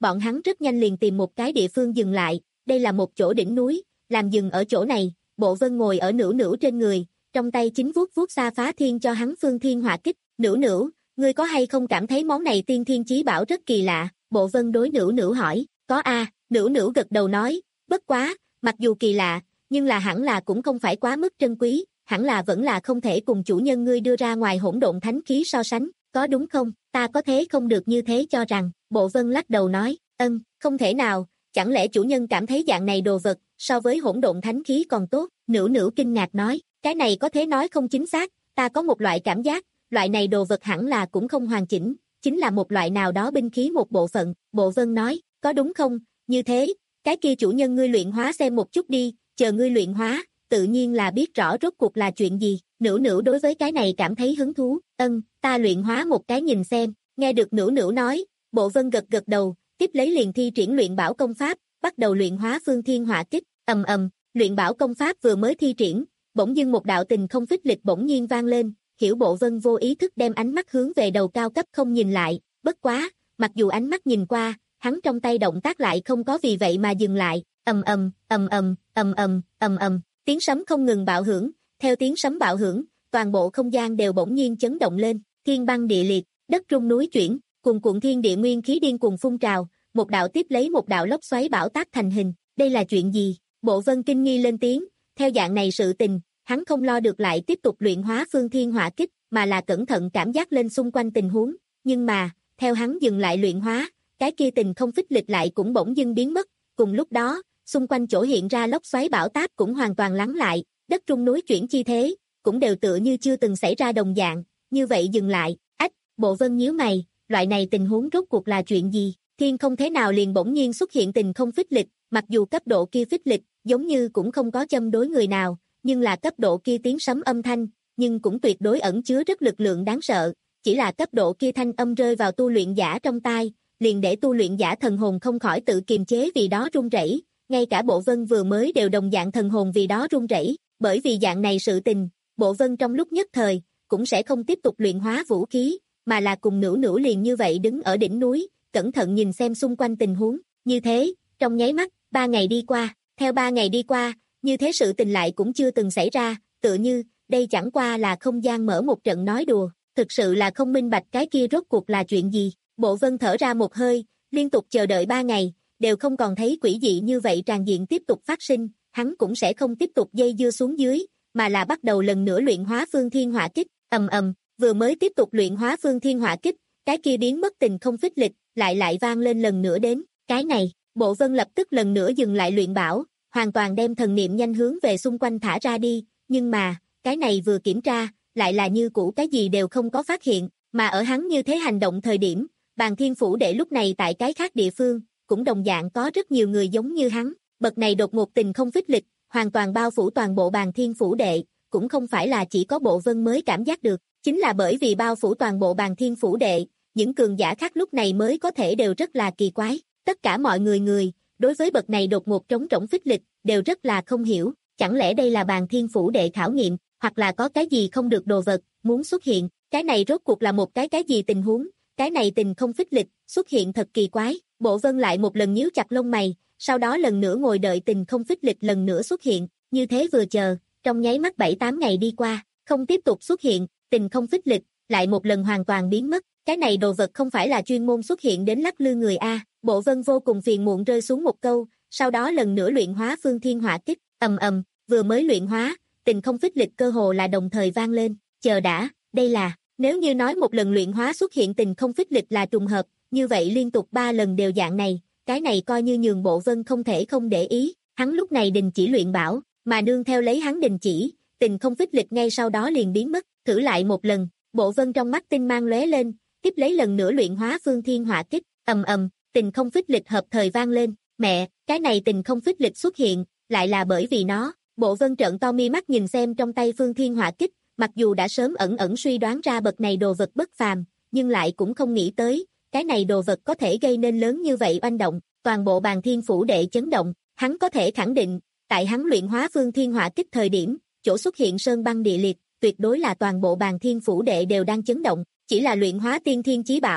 bọn hắn rất nhanh liền tìm một cái địa phương dừng lại, đây là một chỗ đỉnh núi, làm dừng ở chỗ này, Bộ Vân ngồi ở Nữu Nữu trên người, trong tay chính vuốt vuốt xa phá thiên cho hắn phương thiên hỏa kích, Nữu Nữu, ngươi có hay không cảm thấy món này tiên thiên chí bảo rất kỳ lạ, Bộ Vân đối Nữu Nữu hỏi, có a, Nữu Nữu gật đầu nói, bất quá, mặc dù kỳ lạ, nhưng là hẳn là cũng không phải quá mức trân quý, hẳn là vẫn là không thể cùng chủ nhân ngươi đưa ra ngoài hỗn độn thánh khí so sánh, có đúng không, ta có thế không được như thế cho rằng, Bộ Vân lắc đầu nói, ân, không thể nào, chẳng lẽ chủ nhân cảm thấy dạng này đồ vật, so với hỗn độn thánh khí còn tốt, Nữu Nữu kinh ngạc nói, cái này có thế nói không chính xác, ta có một loại cảm giác, loại này đồ vật hẳn là cũng không hoàn chỉnh, chính là một loại nào đó binh khí một bộ phận, Bộ Vân nói, có đúng không, như thế, cái kia chủ nhân ngươi luyện hóa xem một chút đi, chờ ngươi luyện hóa, tự nhiên là biết rõ rốt cuộc là chuyện gì, Nữu Nữu đối với cái này cảm thấy hứng thú, ân, ta luyện hóa một cái nhìn xem, nghe được Nữu Nữu nói, Bộ Vân gật gật đầu, tiếp lấy liền thi triển luyện bảo công pháp, bắt đầu luyện hóa phương thiên hỏa kích, ầm ầm, luyện bảo công pháp vừa mới thi triển, bỗng dưng một đạo tình không phích lịch bỗng nhiên vang lên, Hiểu Bộ Vân vô ý thức đem ánh mắt hướng về đầu cao cấp không nhìn lại, bất quá, mặc dù ánh mắt nhìn qua, hắn trong tay động tác lại không có vì vậy mà dừng lại, ầm ầm, ầm ầm, ầm ầm, ầm ầm, tiếng sấm không ngừng bạo hưởng, theo tiếng sấm bạo hưởng, toàn bộ không gian đều bỗng nhiên chấn động lên, thiên băng địa liệt, đất rung núi chuyển, cuồn cuộn thiên địa nguyên khí điên cuồng phun trào, một đạo tiếp lấy một đạo lốc xoáy bão táp thành hình, đây là chuyện gì? Bộ Vân kinh nghi lên tiếng, theo dạng này sự tình, hắn không lo được lại tiếp tục luyện hóa phương thiên hỏa kích, mà là cẩn thận cảm giác lên xung quanh tình huống, nhưng mà, theo hắn dừng lại luyện hóa, cái kia tình không phích lịch lại cũng bỗng dưng biến mất, cùng lúc đó, xung quanh chỗ hiện ra lốc xoáy bão táp cũng hoàn toàn lắng lại, đất rung núi chuyển chi thế, cũng đều tựa như chưa từng xảy ra đồng dạng, như vậy dừng lại, ách, Bộ Vân nhíu mày, loại này tình huống rốt cuộc là chuyện gì, thiên không thế nào liền bỗng nhiên xuất hiện tình không phích lịch, mặc dù cấp độ kia phích lịch, giống như cũng không có châm đối người nào, nhưng là cấp độ kia tiếng sấm âm thanh, nhưng cũng tuyệt đối ẩn chứa rất lực lượng đáng sợ, chỉ là cấp độ kia thanh âm rơi vào tu luyện giả trong tai, liền để tu luyện giả thần hồn không khỏi tự kiềm chế vì đó run rẩy, ngay cả Bộ Vân vừa mới đều đồng dạng thần hồn vì đó run rẩy, bởi vì dạng này sự tình, Bộ Vân trong lúc nhất thời, cũng sẽ không tiếp tục luyện hóa vũ khí, mà là cùng Nữu Nữu liền như vậy đứng ở đỉnh núi, cẩn thận nhìn xem xung quanh tình huống, như thế, trong nháy mắt, ba ngày đi qua, theo ba ngày đi qua, như thế sự tình lại cũng chưa từng xảy ra, tựa như, đây chẳng qua là không gian mở một trận nói đùa, thực sự là không minh bạch cái kia rốt cuộc là chuyện gì, Bộ Vân thở ra một hơi, liên tục chờ đợi ba ngày, đều không còn thấy quỷ dị như vậy tràn diện tiếp tục phát sinh, hắn cũng sẽ không tiếp tục dây dưa xuống dưới, mà là bắt đầu lần nữa luyện hóa phương thiên hỏa kích, ầm ầm, vừa mới tiếp tục luyện hóa phương thiên hỏa kích, cái kia biến mất tình không phích lịch, lại lại vang lên lần nữa đến, cái này, Bộ Vân lập tức lần nữa dừng lại luyện bảo, hoàn toàn đem thần niệm nhanh hướng về xung quanh thả ra đi, nhưng mà, cái này vừa kiểm tra, lại là như cũ cái gì đều không có phát hiện, mà ở hắn như thế hành động thời điểm, Bàn Thiên Phủ Đệ lúc này tại cái khác địa phương, cũng đồng dạng có rất nhiều người giống như hắn, bậc này đột ngột tình không phích lịch, hoàn toàn bao phủ toàn bộ Bàn Thiên Phủ Đệ, cũng không phải là chỉ có Bộ Vân mới cảm giác được, chính là bởi vì bao phủ toàn bộ Bàn Thiên Phủ Đệ, những cường giả khác lúc này mới có thể đều rất là kỳ quái, tất cả mọi người người, đối với bậc này đột ngột trống rỗng phích lịch, đều rất là không hiểu, chẳng lẽ đây là Bàn Thiên Phủ Đệ khảo nghiệm, hoặc là có cái gì không được đồ vật, muốn xuất hiện, cái này rốt cuộc là một cái cái gì tình huống, cái này tình không phích lịch, xuất hiện thật kỳ quái, Bộ Vân lại một lần nhíu chặt lông mày, sau đó lần nữa ngồi đợi tình không phích lịch lần nữa xuất hiện, như thế vừa chờ, trong nháy mắt bảy tám ngày đi qua, không tiếp tục xuất hiện, tình không phích lịch, lại một lần hoàn toàn biến mất, cái này đồ vật không phải là chuyên môn xuất hiện đến lắc lư người a, Bộ Vân vô cùng phiền muộn rơi xuống một câu, sau đó lần nữa luyện hóa phương thiên hỏa kích, ầm ầm, vừa mới luyện hóa, tình không phích lịch cơ hồ là đồng thời vang lên, chờ đã, đây là, nếu như nói một lần luyện hóa xuất hiện tình không phích lịch là trùng hợp, như vậy liên tục ba lần đều dạng này, cái này coi như nhường Bộ Vân không thể không để ý, hắn lúc này đình chỉ luyện bảo, mà nương theo lấy hắn đình chỉ, tình không phích lịch ngay sau đó liền biến mất, thử lại một lần, Bộ Vân trong mắt tinh mang lóe lên, tiếp lấy lần nữa luyện hóa phương thiên hỏa kích, ầm ầm, tình không phích lịch hợp thời vang lên, mẹ, cái này tình không phích lịch xuất hiện, lại là bởi vì nó, Bộ Vân trợn to mi mắt nhìn xem trong tay phương thiên hỏa kích, mặc dù đã sớm ẩn ẩn suy đoán ra bậc này đồ vật bất phàm, nhưng lại cũng không nghĩ tới, cái này đồ vật có thể gây nên lớn như vậy oanh động, toàn bộ Bàn Thiên Phủ Đệ chấn động, hắn có thể khẳng định, tại hắn luyện hóa phương thiên hỏa kích thời điểm, chỗ xuất hiện sơn băng địa liệt, tuyệt đối là toàn bộ Bàn Thiên Phủ Đệ đều đang chấn động, chỉ là luyện hóa tiên thiên chí bảo,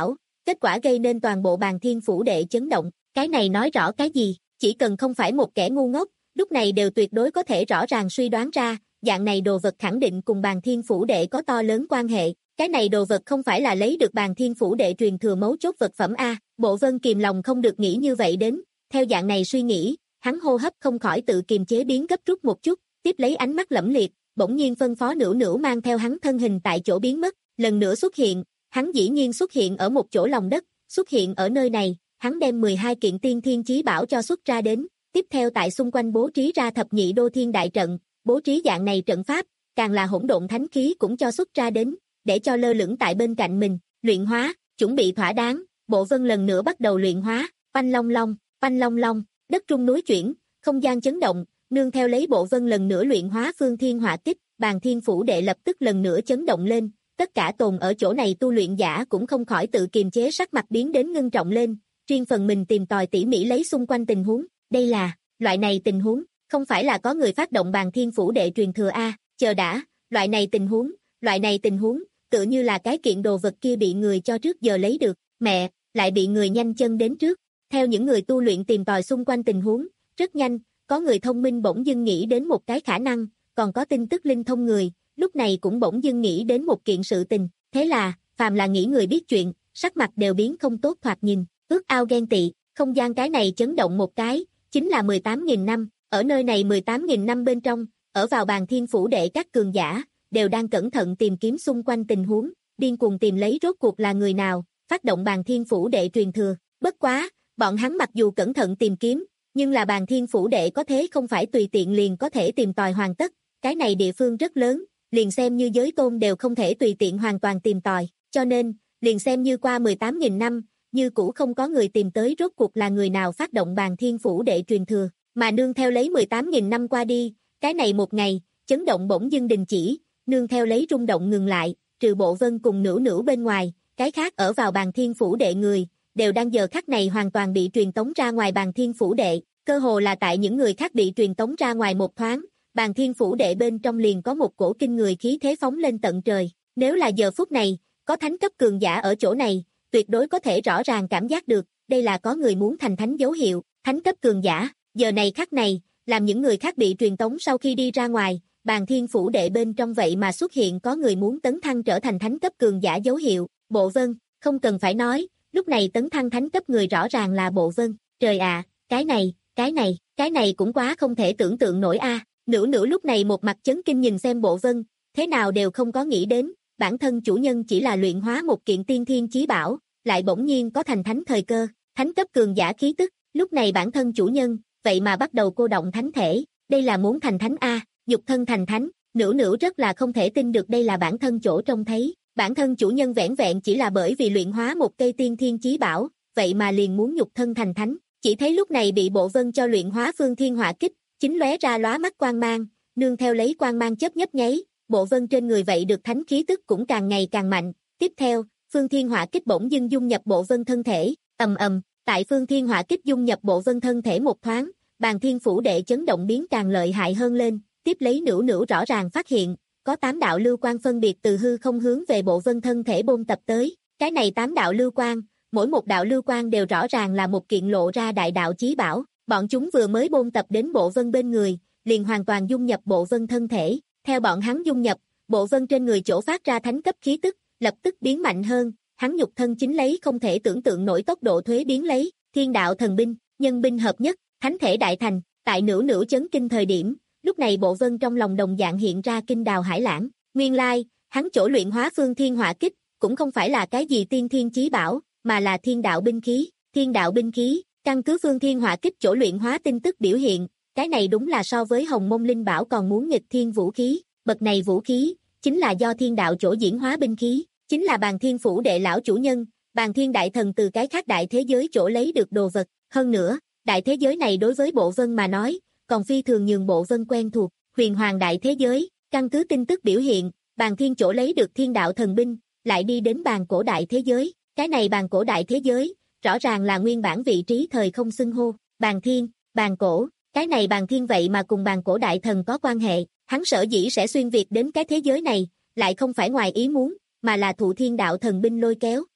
kết quả gây nên toàn bộ Bàn Thiên Phủ Đệ chấn động. Cái này nói rõ cái gì? Chỉ cần không phải một kẻ ngu ngốc, lúc này đều tuyệt đối có thể rõ ràng suy đoán ra, dạng này đồ vật khẳng định cùng Bàn Thiên Phủ Đệ có to lớn quan hệ. Cái này đồ vật không phải là lấy được Bàn Thiên Phủ Đệ truyền thừa mấu chốt vật phẩm a. Bộ Vân kìm lòng không được nghĩ như vậy đến, theo dạng này suy nghĩ, hắn hô hấp không khỏi tự kiềm chế biến gấp rút một chút, tiếp lấy ánh mắt lẫm liệt, bỗng nhiên phân phó Nữu Nữu mang theo hắn thân hình tại chỗ biến mất, lần nữa xuất hiện, hắn dĩ nhiên xuất hiện ở một chỗ lòng đất, xuất hiện ở nơi này, hắn đem mười hai kiện tiên thiên chí bảo cho xuất ra đến, tiếp theo tại xung quanh bố trí ra thập nhị đô thiên đại trận, bố trí dạng này trận pháp, càng là hỗn độn thánh khí cũng cho xuất ra đến, để cho lơ lửng tại bên cạnh mình, luyện hóa, chuẩn bị thỏa đáng, Bộ Vân lần nữa bắt đầu luyện hóa, oanh long long, oanh long long, đất rung núi chuyển, không gian chấn động, nương theo lấy Bộ Vân lần nữa luyện hóa Phương Thiên Hỏa Kích, Bàn Thiên Phủ Đệ lập tức lần nữa chấn động lên, tất cả tồn ở chỗ này tu luyện giả cũng không khỏi tự kiềm chế sắc mặt biến đến ngưng trọng lên, riêng phần mình tìm tòi tỉ mỉ lấy xung quanh tình huống, đây là, loại này tình huống, không phải là có người phát động Bàn Thiên Phủ Đệ truyền thừa a, chờ đã, loại này tình huống, loại này tình huống, tựa như là cái kiện đồ vật kia bị người cho trước giờ lấy được, mẹ, lại bị người nhanh chân đến trước. Theo những người tu luyện tìm tòi xung quanh tình huống, rất nhanh, có người thông minh bỗng dưng nghĩ đến một cái khả năng, còn có tin tức linh thông người, lúc này cũng bỗng dưng nghĩ đến một kiện sự tình, thế là, phàm là nghĩ người biết chuyện, sắc mặt đều biến không tốt thoạt nhìn, ước ao ghen tị, không gian cái này chấn động một cái, chính là mười tám nghìn năm, ở nơi này mười tám nghìn năm bên trong, ở vào Bàn Thiên Phủ Đệ các cường giả, đều đang cẩn thận tìm kiếm xung quanh tình huống, điên cuồng tìm lấy rốt cuộc là người nào, phát động Bàn Thiên Phủ Đệ truyền thừa, bất quá, bọn hắn mặc dù cẩn thận tìm kiếm, nhưng là Bàn Thiên Phủ Đệ có thế không phải tùy tiện liền có thể tìm tòi hoàn tất, cái này địa phương rất lớn, liền xem như giới tôn đều không thể tùy tiện hoàn toàn tìm tòi, cho nên, liền xem như qua mười tám nghìn năm, như cũ không có người tìm tới rốt cuộc là người nào phát động Bàn Thiên Phủ Đệ truyền thừa, mà nương theo lấy mười tám nghìn năm qua đi, cái này một ngày, chấn động bỗng dưng đình chỉ, nương theo lấy rung động ngừng lại, trừ Bộ Vân cùng Nữu Nữu bên ngoài, cái khác ở vào Bàn Thiên Phủ Đệ người, đều đang giờ khắc này hoàn toàn bị truyền tống ra ngoài Bàn Thiên Phủ Đệ, cơ hồ là tại những người khác bị truyền tống ra ngoài một thoáng, Bàn Thiên Phủ Đệ bên trong liền có một cổ kinh người khí thế phóng lên tận trời, nếu là giờ phút này, có thánh cấp cường giả ở chỗ này, tuyệt đối có thể rõ ràng cảm giác được, đây là có người muốn thành thánh dấu hiệu, thánh cấp cường giả, giờ này khắc này, làm những người khác bị truyền tống sau khi đi ra ngoài, Bàn Thiên Phủ Đệ bên trong vậy mà xuất hiện có người muốn tấn thăng trở thành thánh cấp cường giả dấu hiệu, Bộ Vân, không cần phải nói, lúc này tấn thăng thánh cấp người rõ ràng là Bộ Vân, trời ạ, cái này, cái này, cái này cũng quá không thể tưởng tượng nổi a. Nữu Nữu lúc này một mặt chấn kinh nhìn xem Bộ Vân, thế nào đều không có nghĩ đến, bản thân chủ nhân chỉ là luyện hóa một kiện tiên thiên chí bảo, lại bỗng nhiên có thành thánh thời cơ, thánh cấp cường giả khí tức, lúc này bản thân chủ nhân, vậy mà bắt đầu cô động thánh thể, đây là muốn thành thánh a, nhục thân thành thánh, Nữu Nữu rất là không thể tin được đây là bản thân chỗ trông thấy, bản thân chủ nhân vẻn vẹn chỉ là bởi vì luyện hóa một cây tiên thiên chí bảo, vậy mà liền muốn nhục thân thành thánh, chỉ thấy lúc này bị Bộ Vân cho luyện hóa Phương Thiên Hỏa Kích, chính lóe ra lóa mắt quang mang, nương theo lấy quang mang chớp nhấp nháy, Bộ Vân trên người vậy được thánh khí tức cũng càng ngày càng mạnh, tiếp theo, Phương Thiên Hỏa Kích bỗng dưng dung nhập Bộ Vân thân thể, ầm ầm, tại Phương Thiên Hỏa Kích dung nhập Bộ Vân thân thể một thoáng, Bàn Thiên Phủ Đệ chấn động biến càng lợi hại hơn lên, tiếp lấy Nữu Nữu rõ ràng phát hiện, có tám đạo lưu quang phân biệt từ hư không hướng về Bộ Vân thân thể bôn tập tới, cái này tám đạo lưu quang, mỗi một đạo lưu quang đều rõ ràng là một kiện lộ ra đại đạo chí bảo, bọn chúng vừa mới bôn tập đến Bộ Vân bên người, liền hoàn toàn dung nhập Bộ Vân thân thể, theo bọn hắn dung nhập, Bộ Vân trên người chỗ phát ra thánh cấp khí tức, lập tức biến mạnh hơn, hắn nhục thân chính lấy không thể tưởng tượng nổi tốc độ thuế biến lấy, thiên đạo thần binh, nhân binh hợp nhất, thánh thể đại thành, tại Nữu Nữu chấn kinh thời điểm, lúc này Bộ Vân trong lòng đồng dạng hiện ra kinh đào hải lãng, nguyên lai, hắn chỗ luyện hóa Phương Thiên Hỏa Kích, cũng không phải là cái gì tiên thiên chí bảo, mà là thiên đạo binh khí, thiên đạo binh khí, căn cứ Phương Thiên Hỏa Kích chỗ luyện hóa tin tức biểu hiện, cái này đúng là so với Hồng Mông Linh Bảo còn muốn nghịch thiên vũ khí, bậc này vũ khí, chính là do thiên đạo chỗ diễn hóa binh khí, chính là Bàn Thiên Phủ Đệ lão chủ nhân, Bàn Thiên Đại Thần từ cái khác đại thế giới chỗ lấy được đồ vật, hơn nữa, đại thế giới này đối với Bộ Vân mà nói, còn phi thường nhường Bộ Vân quen thuộc, huyền hoàng đại thế giới, căn cứ tin tức biểu hiện, Bàn Thiên chỗ lấy được thiên đạo thần binh, lại đi đến bàn cổ đại thế giới, cái này bàn cổ đại thế giới, rõ ràng là nguyên bản vị trí thời không xưng hô, Bàn Thiên, bàn cổ, cái này Bàn Thiên vậy mà cùng bàn cổ đại thần có quan hệ, hắn sở dĩ sẽ xuyên việt đến cái thế giới này, lại không phải ngoài ý muốn, mà là thụ thiên đạo thần binh lôi kéo,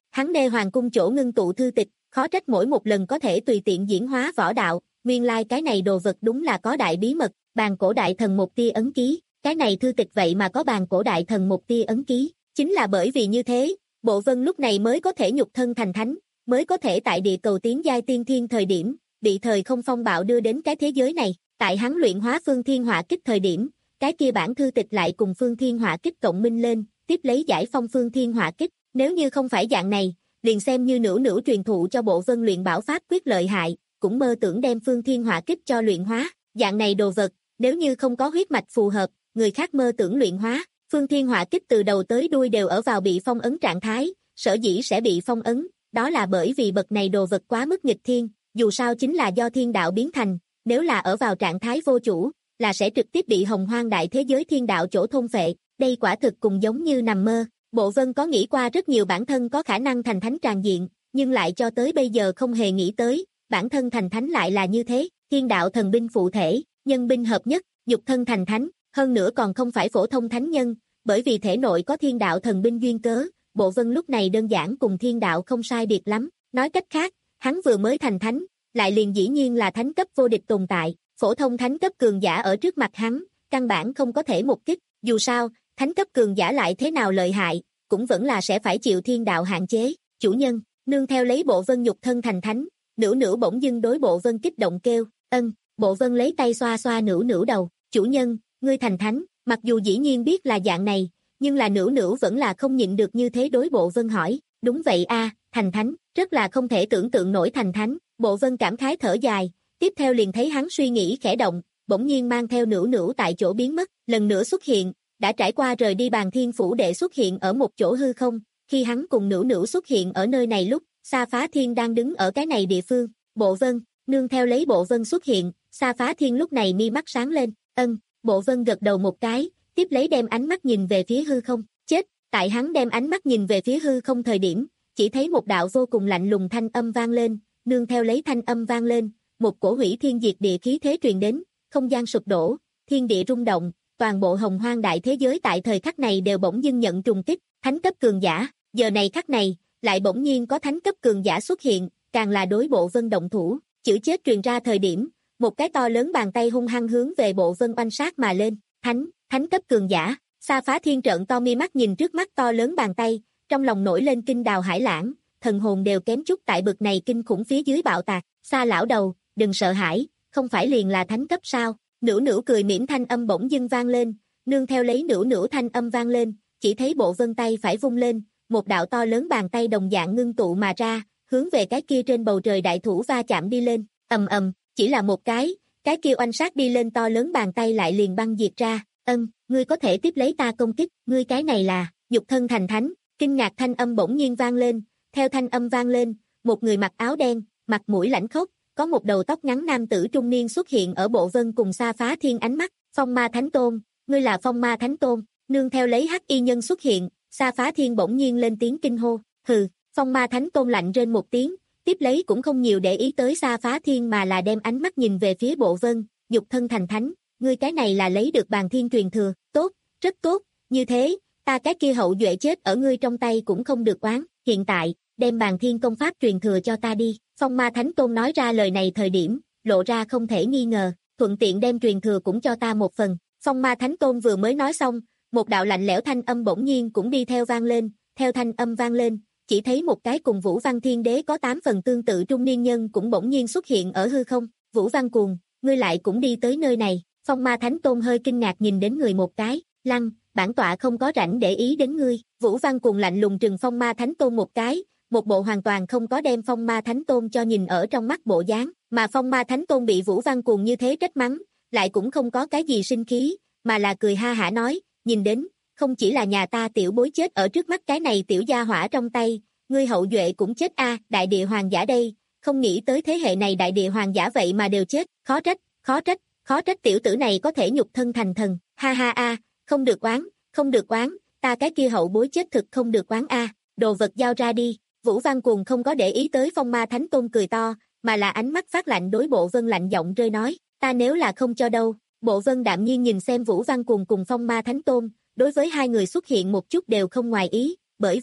Hắn mê hoàng cung chỗ ngưng tụ thư tịch, khó trách mỗi một lần có thể tùy tiện diễn hóa võ đạo, nguyên lai like cái này đồ vật đúng là có đại bí mật, bàn cổ đại thần một tia ấn ký, cái này thư tịch vậy mà có bàn cổ đại thần một tia ấn ký, chính là bởi vì như thế, Bộ Vân lúc này mới có thể nhục thân thành thánh, mới có thể tại địa cầu tiến giai tiên thiên thời điểm, bị thời không phong bạo đưa đến cái thế giới này, tại hắn luyện hóa phương thiên hỏa kích thời điểm, cái kia bản thư tịch lại cùng phương thiên hỏa kích cộng minh lên, tiếp lấy giải phong phương thiên hỏa kích, nếu như không phải dạng này, liền xem như nữu nữu truyền thụ cho Bộ Vân luyện bảo pháp quyết lợi hại, cũng mơ tưởng đem phương thiên hỏa kích cho luyện hóa, dạng này đồ vật, nếu như không có huyết mạch phù hợp, người khác mơ tưởng luyện hóa, phương thiên hỏa kích từ đầu tới đuôi đều ở vào bị phong ấn trạng thái, sở dĩ sẽ bị phong ấn, đó là bởi vì bậc này đồ vật quá mức nghịch thiên, dù sao chính là do thiên đạo biến thành, nếu là ở vào trạng thái vô chủ, là sẽ trực tiếp bị hồng hoang đại thế giới thiên đạo chỗ thôn phệ, đây quả thực cùng giống như nằm mơ. Bộ Vân có nghĩ qua rất nhiều bản thân có khả năng thành thánh tràn diện, nhưng lại cho tới bây giờ không hề nghĩ tới, bản thân thành thánh lại là như thế, thiên đạo thần binh phụ thể, nhân binh hợp nhất, nhục thân thành thánh, hơn nữa còn không phải phổ thông thánh nhân, bởi vì thể nội có thiên đạo thần binh duyên cớ, Bộ Vân lúc này đơn giản cùng thiên đạo không sai biệt lắm, nói cách khác, hắn vừa mới thành thánh, lại liền dĩ nhiên là thánh cấp vô địch tồn tại, phổ thông thánh cấp cường giả ở trước mặt hắn, căn bản không có thể một kích, dù sao, thánh cấp cường giả lại thế nào lợi hại, cũng vẫn là sẽ phải chịu thiên đạo hạn chế, chủ nhân, nương theo lấy Bộ Vân nhục thân thành thánh, nữu nữu bỗng dưng đối Bộ Vân kích động kêu, ân, Bộ Vân lấy tay xoa xoa nữu nữu đầu, chủ nhân, ngươi thành thánh, mặc dù dĩ nhiên biết là dạng này, nhưng là nữu nữu vẫn là không nhịn được như thế đối Bộ Vân hỏi, đúng vậy a, thành thánh, rất là không thể tưởng tượng nổi thành thánh, Bộ Vân cảm khái thở dài, tiếp theo liền thấy hắn suy nghĩ khẽ động, bỗng nhiên mang theo nữu nữu tại chỗ biến mất, lần nữa xuất hiện, đã trải qua rời đi Bàn Thiên Phủ để xuất hiện ở một chỗ hư không, khi hắn cùng nữu nữu xuất hiện ở nơi này lúc, Sa Phá Thiên đang đứng ở cái này địa phương, Bộ Vân, nương theo lấy Bộ Vân xuất hiện, Sa Phá Thiên lúc này mi mắt sáng lên, ân, Bộ Vân gật đầu một cái, tiếp lấy đem ánh mắt nhìn về phía hư không, chết, tại hắn đem ánh mắt nhìn về phía hư không thời điểm, chỉ thấy một đạo vô cùng lạnh lùng thanh âm vang lên, nương theo lấy thanh âm vang lên, một cổ hủy thiên diệt địa khí thế truyền đến, không gian sụp đổ, thiên địa rung động, toàn bộ hồng hoang đại thế giới tại thời khắc này đều bỗng dưng nhận trùng kích, thánh cấp cường giả, giờ này khắc này, lại bỗng nhiên có thánh cấp cường giả xuất hiện, càng là đối Bộ Vân động thủ, chữ chết truyền ra thời điểm, một cái to lớn bàn tay hung hăng hướng về Bộ Vân oanh sát mà lên, thánh, thánh cấp cường giả, Sa Phá Thiên trợn to mi mắt nhìn trước mắt to lớn bàn tay, trong lòng nổi lên kinh đào hải lãng, thần hồn đều kém chút tại bực này kinh khủng phía dưới bạo tạc, Sa lão đầu, đừng sợ hãi, không phải liền là thánh cấp sao, nữu nữu cười mỉm thanh âm bỗng dưng vang lên, nương theo lấy nữu nữu thanh âm vang lên, chỉ thấy Bộ Vân tay phải vung lên, một đạo to lớn bàn tay đồng dạng ngưng tụ mà ra, hướng về cái kia trên bầu trời đại thủ va chạm đi lên, ầm ầm, chỉ là một cái, cái kia oanh sát đi lên to lớn bàn tay lại liền băng diệt ra, ân, ngươi có thể tiếp lấy ta công kích, ngươi cái này là, nhục thân thành thánh, kinh ngạc thanh âm bỗng nhiên vang lên, theo thanh âm vang lên, một người mặc áo đen, mặt mũi lãnh khốc, có một đầu tóc ngắn nam tử trung niên xuất hiện ở Bộ Vân cùng Sa Phá Thiên ánh mắt, Phong Ma Thánh Tôn, ngươi là Phong Ma Thánh Tôn, nương theo lấy hắc y nhân xuất hiện, Sa Phá Thiên bỗng nhiên lên tiếng kinh hô, hừ, Phong Ma Thánh Tôn lạnh rên một tiếng, tiếp lấy cũng không nhiều để ý tới Sa Phá Thiên mà là đem ánh mắt nhìn về phía Bộ Vân, nhục thân thành thánh, ngươi cái này là lấy được Bàn Thiên truyền thừa, tốt, rất tốt, như thế, ta cái kia hậu duệ chết ở ngươi trong tay cũng không được oán, hiện tại, đem Bàn Thiên công pháp truyền thừa cho ta đi, Phong Ma Thánh Tôn nói ra lời này thời điểm, lộ ra không thể nghi ngờ, thuận tiện đem truyền thừa cũng cho ta một phần, Phong Ma Thánh Tôn vừa mới nói xong, một đạo lạnh lẽo thanh âm bỗng nhiên cũng đi theo vang lên, theo thanh âm vang lên, chỉ thấy một cái cùng Vũ Văn Thiên Đế có tám phần tương tự trung niên nhân cũng bỗng nhiên xuất hiện ở hư không, Vũ Văn Cuồng, ngươi lại cũng đi tới nơi này, Phong Ma Thánh Tôn hơi kinh ngạc nhìn đến người một cái, lăng, bản tọa không có rảnh để ý đến ngươi, Vũ Văn Cuồng lạnh lùng trừng Phong Ma Thánh Tôn một cái, một bộ hoàn toàn không có đem Phong Ma Thánh Tôn cho nhìn ở trong mắt bộ dáng, mà Phong Ma Thánh Tôn bị Vũ Văn Cuồng như thế trách mắng, lại cũng không có cái gì sinh khí, mà là cười ha hả nói, nhìn đến, không chỉ là nhà ta tiểu bối chết ở trước mắt cái này tiểu gia hỏa trong tay, ngươi hậu duệ cũng chết a, đại địa hoàng giả đây, không nghĩ tới thế hệ này đại địa hoàng giả vậy mà đều chết, khó trách, khó trách, khó trách tiểu tử này có thể nhục thân thành thần, ha ha a, không được oán, không được oán, ta cái kia hậu bối chết thực không được oán a, đồ vật giao ra đi. Vũ Văn Cuồng không có để ý tới Phong Ma Thánh Tôn cười to, mà là ánh mắt phát lạnh đối Bộ Vân lạnh giọng rơi nói, ta nếu là không cho đâu. Bộ Vân đạm nhiên nhìn xem Vũ Văn Cuồng cùng Phong Ma Thánh Tôn, đối với hai người xuất hiện một chút đều không ngoài ý, bởi vì,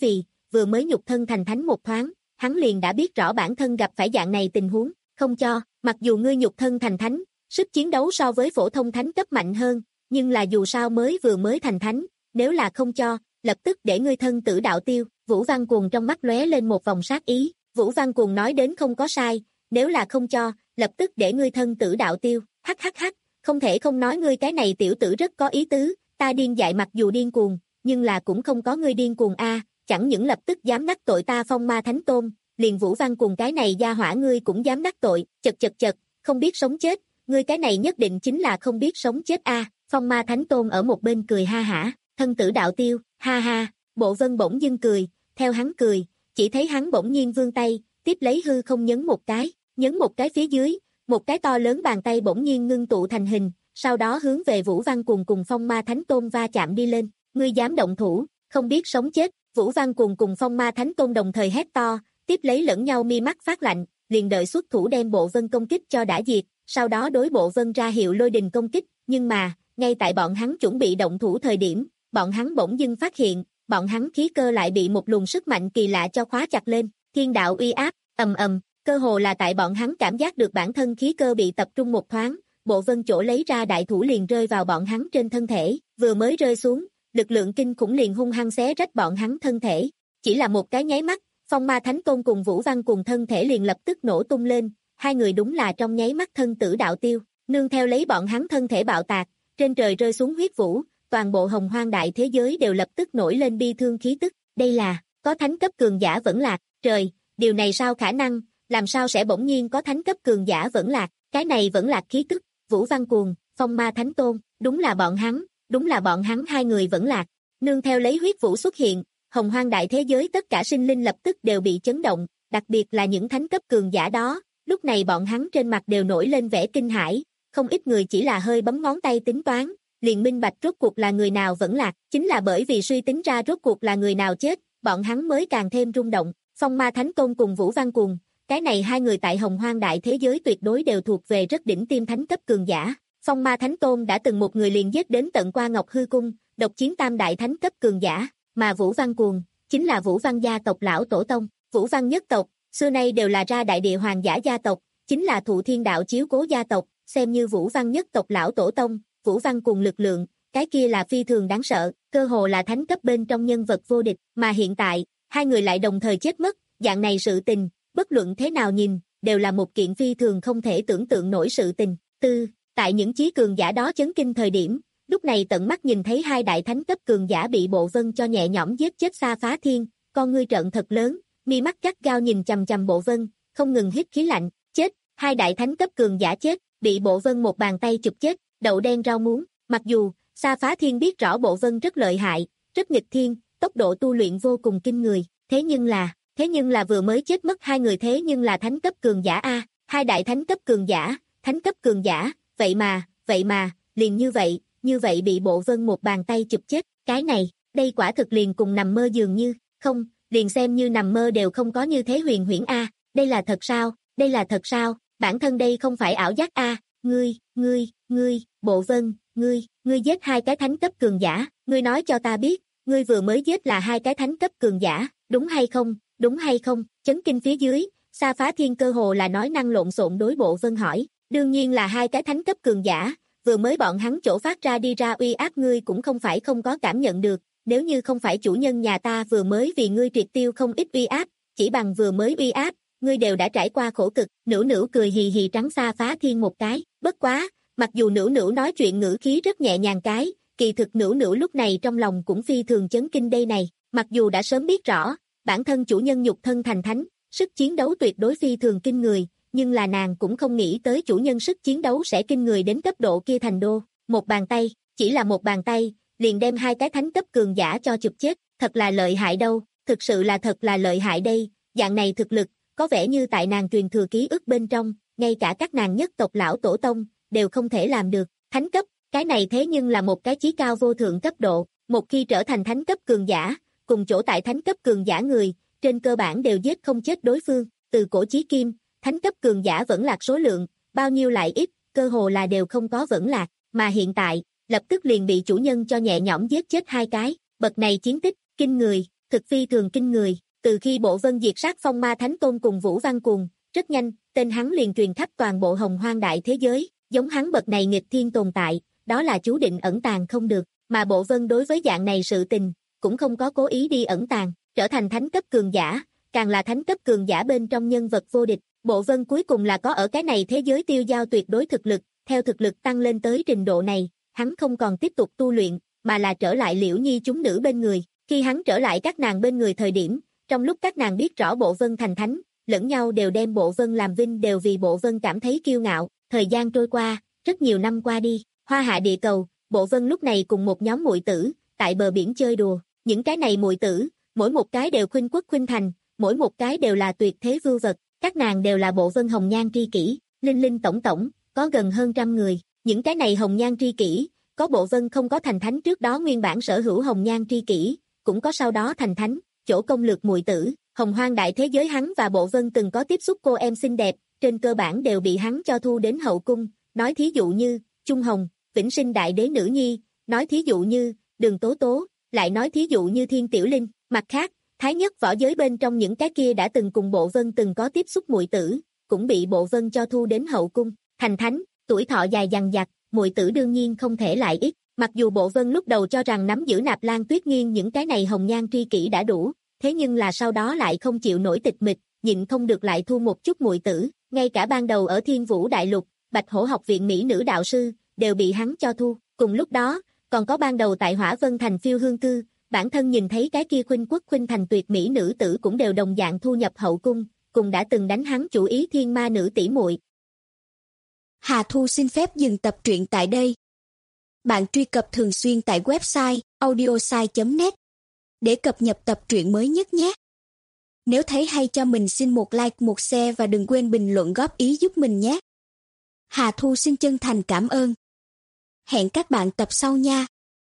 vừa mới nhục thân thành thánh một thoáng, hắn liền đã biết rõ bản thân gặp phải dạng này tình huống, không cho, mặc dù ngươi nhục thân thành thánh, sức chiến đấu so với phổ thông thánh cấp mạnh hơn, nhưng là dù sao mới vừa mới thành thánh, nếu là không cho, lập tức để ngươi thân tử đạo tiêu. Vũ Văn Cuồng trong mắt lóe lên một vòng sát ý, Vũ Văn Cuồng nói đến không có sai, nếu là không cho, lập tức để ngươi thân tử đạo tiêu. Hắc hắc hắc, không thể không nói ngươi cái này tiểu tử rất có ý tứ, ta điên dại mặc dù điên cuồng, nhưng là cũng không có ngươi điên cuồng a, chẳng những lập tức dám đắc tội ta Phong Ma Thánh Tôn, liền Vũ Văn Cuồng cái này gia hỏa ngươi cũng dám đắc tội, chật chật chật, không biết sống chết, ngươi cái này nhất định chính là không biết sống chết a. Phong Ma Thánh Tôn ở một bên cười ha hả, thân tử đạo tiêu, ha ha. Bộ Vân bỗng dưng cười, theo hắn cười, chỉ thấy hắn bỗng nhiên vươn tay, tiếp lấy hư không nhấn một cái, nhấn một cái phía dưới, một cái to lớn bàn tay bỗng nhiên ngưng tụ thành hình, sau đó hướng về Vũ Văn Cuồng cùng Phong Ma Thánh Tôn va chạm đi lên. Ngươi dám động thủ, không biết sống chết. Vũ Văn Cuồng cùng Phong Ma Thánh Tôn đồng thời hét to, tiếp lấy lẫn nhau mi mắt phát lạnh, liền đợi xuất thủ đem Bộ Vân công kích cho đã diệt, sau đó đối Bộ Vân ra hiệu lôi đình công kích, nhưng mà, ngay tại bọn hắn chuẩn bị động thủ thời điểm, bọn hắn bỗng dưng phát hiện, bọn hắn khí cơ lại bị một luồng sức mạnh kỳ lạ cho khóa chặt lên, thiên đạo uy áp, ầm ầm, cơ hồ là tại bọn hắn cảm giác được bản thân khí cơ bị tập trung một thoáng, Bộ Vân chỗ lấy ra đại thủ liền rơi vào bọn hắn trên thân thể, vừa mới rơi xuống, lực lượng kinh khủng liền hung hăng xé rách bọn hắn thân thể, chỉ là một cái nháy mắt, Phong Ma Thánh Tôn cùng Vũ Văn cùng thân thể liền lập tức nổ tung lên, hai người đúng là trong nháy mắt thân tử đạo tiêu, nương theo lấy bọn hắn thân thể bạo tạc, trên trời rơi xuống huyết vũ, toàn bộ hồng hoang đại thế giới đều lập tức nổi lên bi thương khí tức, đây là, có thánh cấp cường giả vẫn lạc, trời, điều này sao khả năng, làm sao sẽ bỗng nhiên có thánh cấp cường giả vẫn lạc, cái này vẫn lạc khí tức, Vũ Văn Cuồng, Phong Ma Thánh Tôn, đúng là bọn hắn, đúng là bọn hắn hai người vẫn lạc, nương theo lấy huyết vũ xuất hiện, hồng hoang đại thế giới tất cả sinh linh lập tức đều bị chấn động, đặc biệt là những thánh cấp cường giả đó, lúc này bọn hắn trên mặt đều nổi lên vẻ kinh hãi, không ít người chỉ là hơi bấm ngón tay tính toán, liền minh bạch rốt cuộc là người nào vẫn lạc, chính là bởi vì suy tính ra rốt cuộc là người nào chết, bọn hắn mới càng thêm rung động. Phong Ma Thánh Tôn cùng Vũ Văn Cuồng, cái này hai người tại hồng hoang đại thế giới tuyệt đối đều thuộc về rất đỉnh tiêm thánh cấp cường giả. Phong Ma Thánh Tôn đã từng một người liền giết đến tận qua Ngọc Hư Cung, độc chiến tam đại thánh cấp cường giả, mà Vũ Văn Cuồng chính là Vũ Văn gia tộc lão tổ tông. Vũ Văn nhất tộc xưa nay đều là ra đại địa hoàng giả gia tộc, chính là thụ thiên đạo chiếu cố gia tộc, xem như Vũ Văn nhất tộc lão tổ tông. Vũ Văn Cuồng lực lượng, cái kia là phi thường đáng sợ, cơ hồ là thánh cấp bên trong nhân vật vô địch, mà hiện tại, hai người lại đồng thời chết mất, dạng này sự tình, bất luận thế nào nhìn, đều là một kiện phi thường không thể tưởng tượng nổi sự tình. Tư, tại những chí cường giả đó chấn kinh thời điểm, lúc này tận mắt nhìn thấy hai đại thánh cấp cường giả bị Bộ Vân cho nhẹ nhõm giết chết Sa Phá Thiên, con ngươi trợn thật lớn, mi mắt gắt gao nhìn chằm chằm Bộ Vân, không ngừng hít khí lạnh, chết, hai đại thánh cấp cường giả chết, bị Bộ Vân một bàn tay chụp chết, đậu đen rau muống. Mặc dù Sa Phá Thiên biết rõ Bộ Vân rất lợi hại, rất nghịch thiên, tốc độ tu luyện vô cùng kinh người, thế nhưng là, thế nhưng là vừa mới chết mất hai người thế nhưng là thánh cấp cường giả a, hai đại thánh cấp cường giả, thánh cấp cường giả, vậy mà, vậy mà, liền như vậy, như vậy bị Bộ Vân một bàn tay chụp chết, cái này, đây quả thực liền cùng nằm mơ dường như, không, liền xem như nằm mơ đều không có như thế huyền huyễn a, đây là thật sao, đây là thật sao, bản thân đây không phải ảo giác a, ngươi, ngươi, ngươi, Bộ Vân, ngươi, ngươi giết hai cái thánh cấp cường giả, ngươi nói cho ta biết, ngươi vừa mới giết là hai cái thánh cấp cường giả, đúng hay không, đúng hay không, chấn kinh phía dưới, Sa Phá Thiên cơ hồ là nói năng lộn xộn đối Bộ Vân hỏi, đương nhiên là hai cái thánh cấp cường giả, vừa mới bọn hắn chỗ phát ra đi ra uy áp ngươi cũng không phải không có cảm nhận được, nếu như không phải chủ nhân nhà ta vừa mới vì ngươi triệt tiêu không ít uy áp, chỉ bằng vừa mới uy áp, ngươi đều đã trải qua khổ cực, Nữu Nữu cười hì hì trắng Sa Phá Thiên một cái, bất quá, mặc dù Nữu Nữu nói chuyện ngữ khí rất nhẹ nhàng cái, kỳ thực Nữu Nữu lúc này trong lòng cũng phi thường chấn kinh đây này, mặc dù đã sớm biết rõ, bản thân chủ nhân nhục thân thành thánh, sức chiến đấu tuyệt đối phi thường kinh người, nhưng là nàng cũng không nghĩ tới chủ nhân sức chiến đấu sẽ kinh người đến cấp độ kia thành đô, một bàn tay, chỉ là một bàn tay, liền đem hai cái thánh cấp cường giả cho chụp chết, thật là lợi hại đâu, thực sự là thật là lợi hại đây, dạng này thực lực, có vẻ như tại nàng truyền thừa ký ức bên trong, ngay cả các nàng nhất tộc lão tổ tông, đều không thể làm được, thánh cấp, cái này thế nhưng là một cái chí cao vô thượng cấp độ, một khi trở thành thánh cấp cường giả, cùng chỗ tại thánh cấp cường giả người, trên cơ bản đều giết không chết đối phương, từ cổ chí kim, thánh cấp cường giả vẫn lạc số lượng, bao nhiêu lại ít, cơ hồ là đều không có vẫn lạc, mà hiện tại, lập tức liền bị chủ nhân cho nhẹ nhõm giết chết hai cái, bậc này chiến tích, kinh người, thực phi thường kinh người. Từ khi Bộ Vân diệt sát Phong Ma Thánh Tôn cùng Vũ Văn Cuồng, rất nhanh, tên hắn liền truyền khắp toàn bộ Hồng Hoang đại thế giới, giống hắn bậc này nghịch thiên tồn tại, đó là chú định ẩn tàng không được, mà Bộ Vân đối với dạng này sự tình, cũng không có cố ý đi ẩn tàng, trở thành thánh cấp cường giả, càng là thánh cấp cường giả bên trong nhân vật vô địch, Bộ Vân cuối cùng là có ở cái này thế giới tiêu giao tuyệt đối thực lực, theo thực lực tăng lên tới trình độ này, hắn không còn tiếp tục tu luyện, mà là trở lại Liễu Nhi chúng nữ bên người, khi hắn trở lại các nàng bên người thời điểm, trong lúc các nàng biết rõ Bộ Vân thành thánh, lẫn nhau đều đem Bộ Vân làm vinh, đều vì Bộ Vân cảm thấy kiêu ngạo. Thời gian trôi qua, rất nhiều năm qua đi, Hoa Hạ địa cầu, Bộ Vân lúc này cùng một nhóm muội tử, tại bờ biển chơi đùa, những cái này muội tử, mỗi một cái đều khuynh quốc khuynh thành, mỗi một cái đều là tuyệt thế vưu vật, các nàng đều là Bộ Vân hồng nhan tri kỷ, linh linh tổng tổng, có gần hơn trăm người, những cái này hồng nhan tri kỷ, có Bộ Vân không có thành thánh trước đó nguyên bản sở hữu hồng nhan tri kỷ, cũng có sau đó thành thánh, chỗ công lược muội tử, Hồng Hoang đại thế giới hắn và Bộ Vân từng có tiếp xúc cô em xinh đẹp, trên cơ bản đều bị hắn cho thu đến hậu cung, nói thí dụ như, Trung Hồng, Vĩnh Sinh đại đế nữ nhi, nói thí dụ như, Đường Tố Tố, lại nói thí dụ như Thiên Tiểu Linh, mặt khác, Thái Nhất võ giới bên trong những cái kia đã từng cùng Bộ Vân từng có tiếp xúc muội tử, cũng bị Bộ Vân cho thu đến hậu cung, thành thánh, tuổi thọ dài dằng dặc, muội tử đương nhiên không thể lại ít, mặc dù Bộ Vân lúc đầu cho rằng nắm giữ Nạp Lan Tuyết Nghiên những cái này hồng nhan tri kỷ đã đủ, thế nhưng là sau đó lại không chịu nổi tịch mịch, nhịn không được lại thu một chút muội tử, ngay cả ban đầu ở Thiên Vũ Đại Lục, Bạch Hổ học viện mỹ nữ đạo sư, đều bị hắn cho thu, cùng lúc đó, còn có ban đầu tại Hỏa Vân thành phiêu hương cư, bản thân nhìn thấy cái kia khuynh quốc khuynh thành tuyệt mỹ nữ tử cũng đều đồng dạng thu nhập hậu cung, cùng đã từng đánh hắn chủ ý thiên ma nữ tỷ muội. Hà Thu xin phép dừng tập truyện tại đây. Bạn truy cập thường xuyên tại website audiosai chấm net để cập nhật tập truyện mới nhất nhé. Nếu thấy hay cho mình xin một like, một share và đừng quên bình luận góp ý giúp mình nhé. Hà Thu xin chân thành cảm ơn. Hẹn các bạn tập sau nha.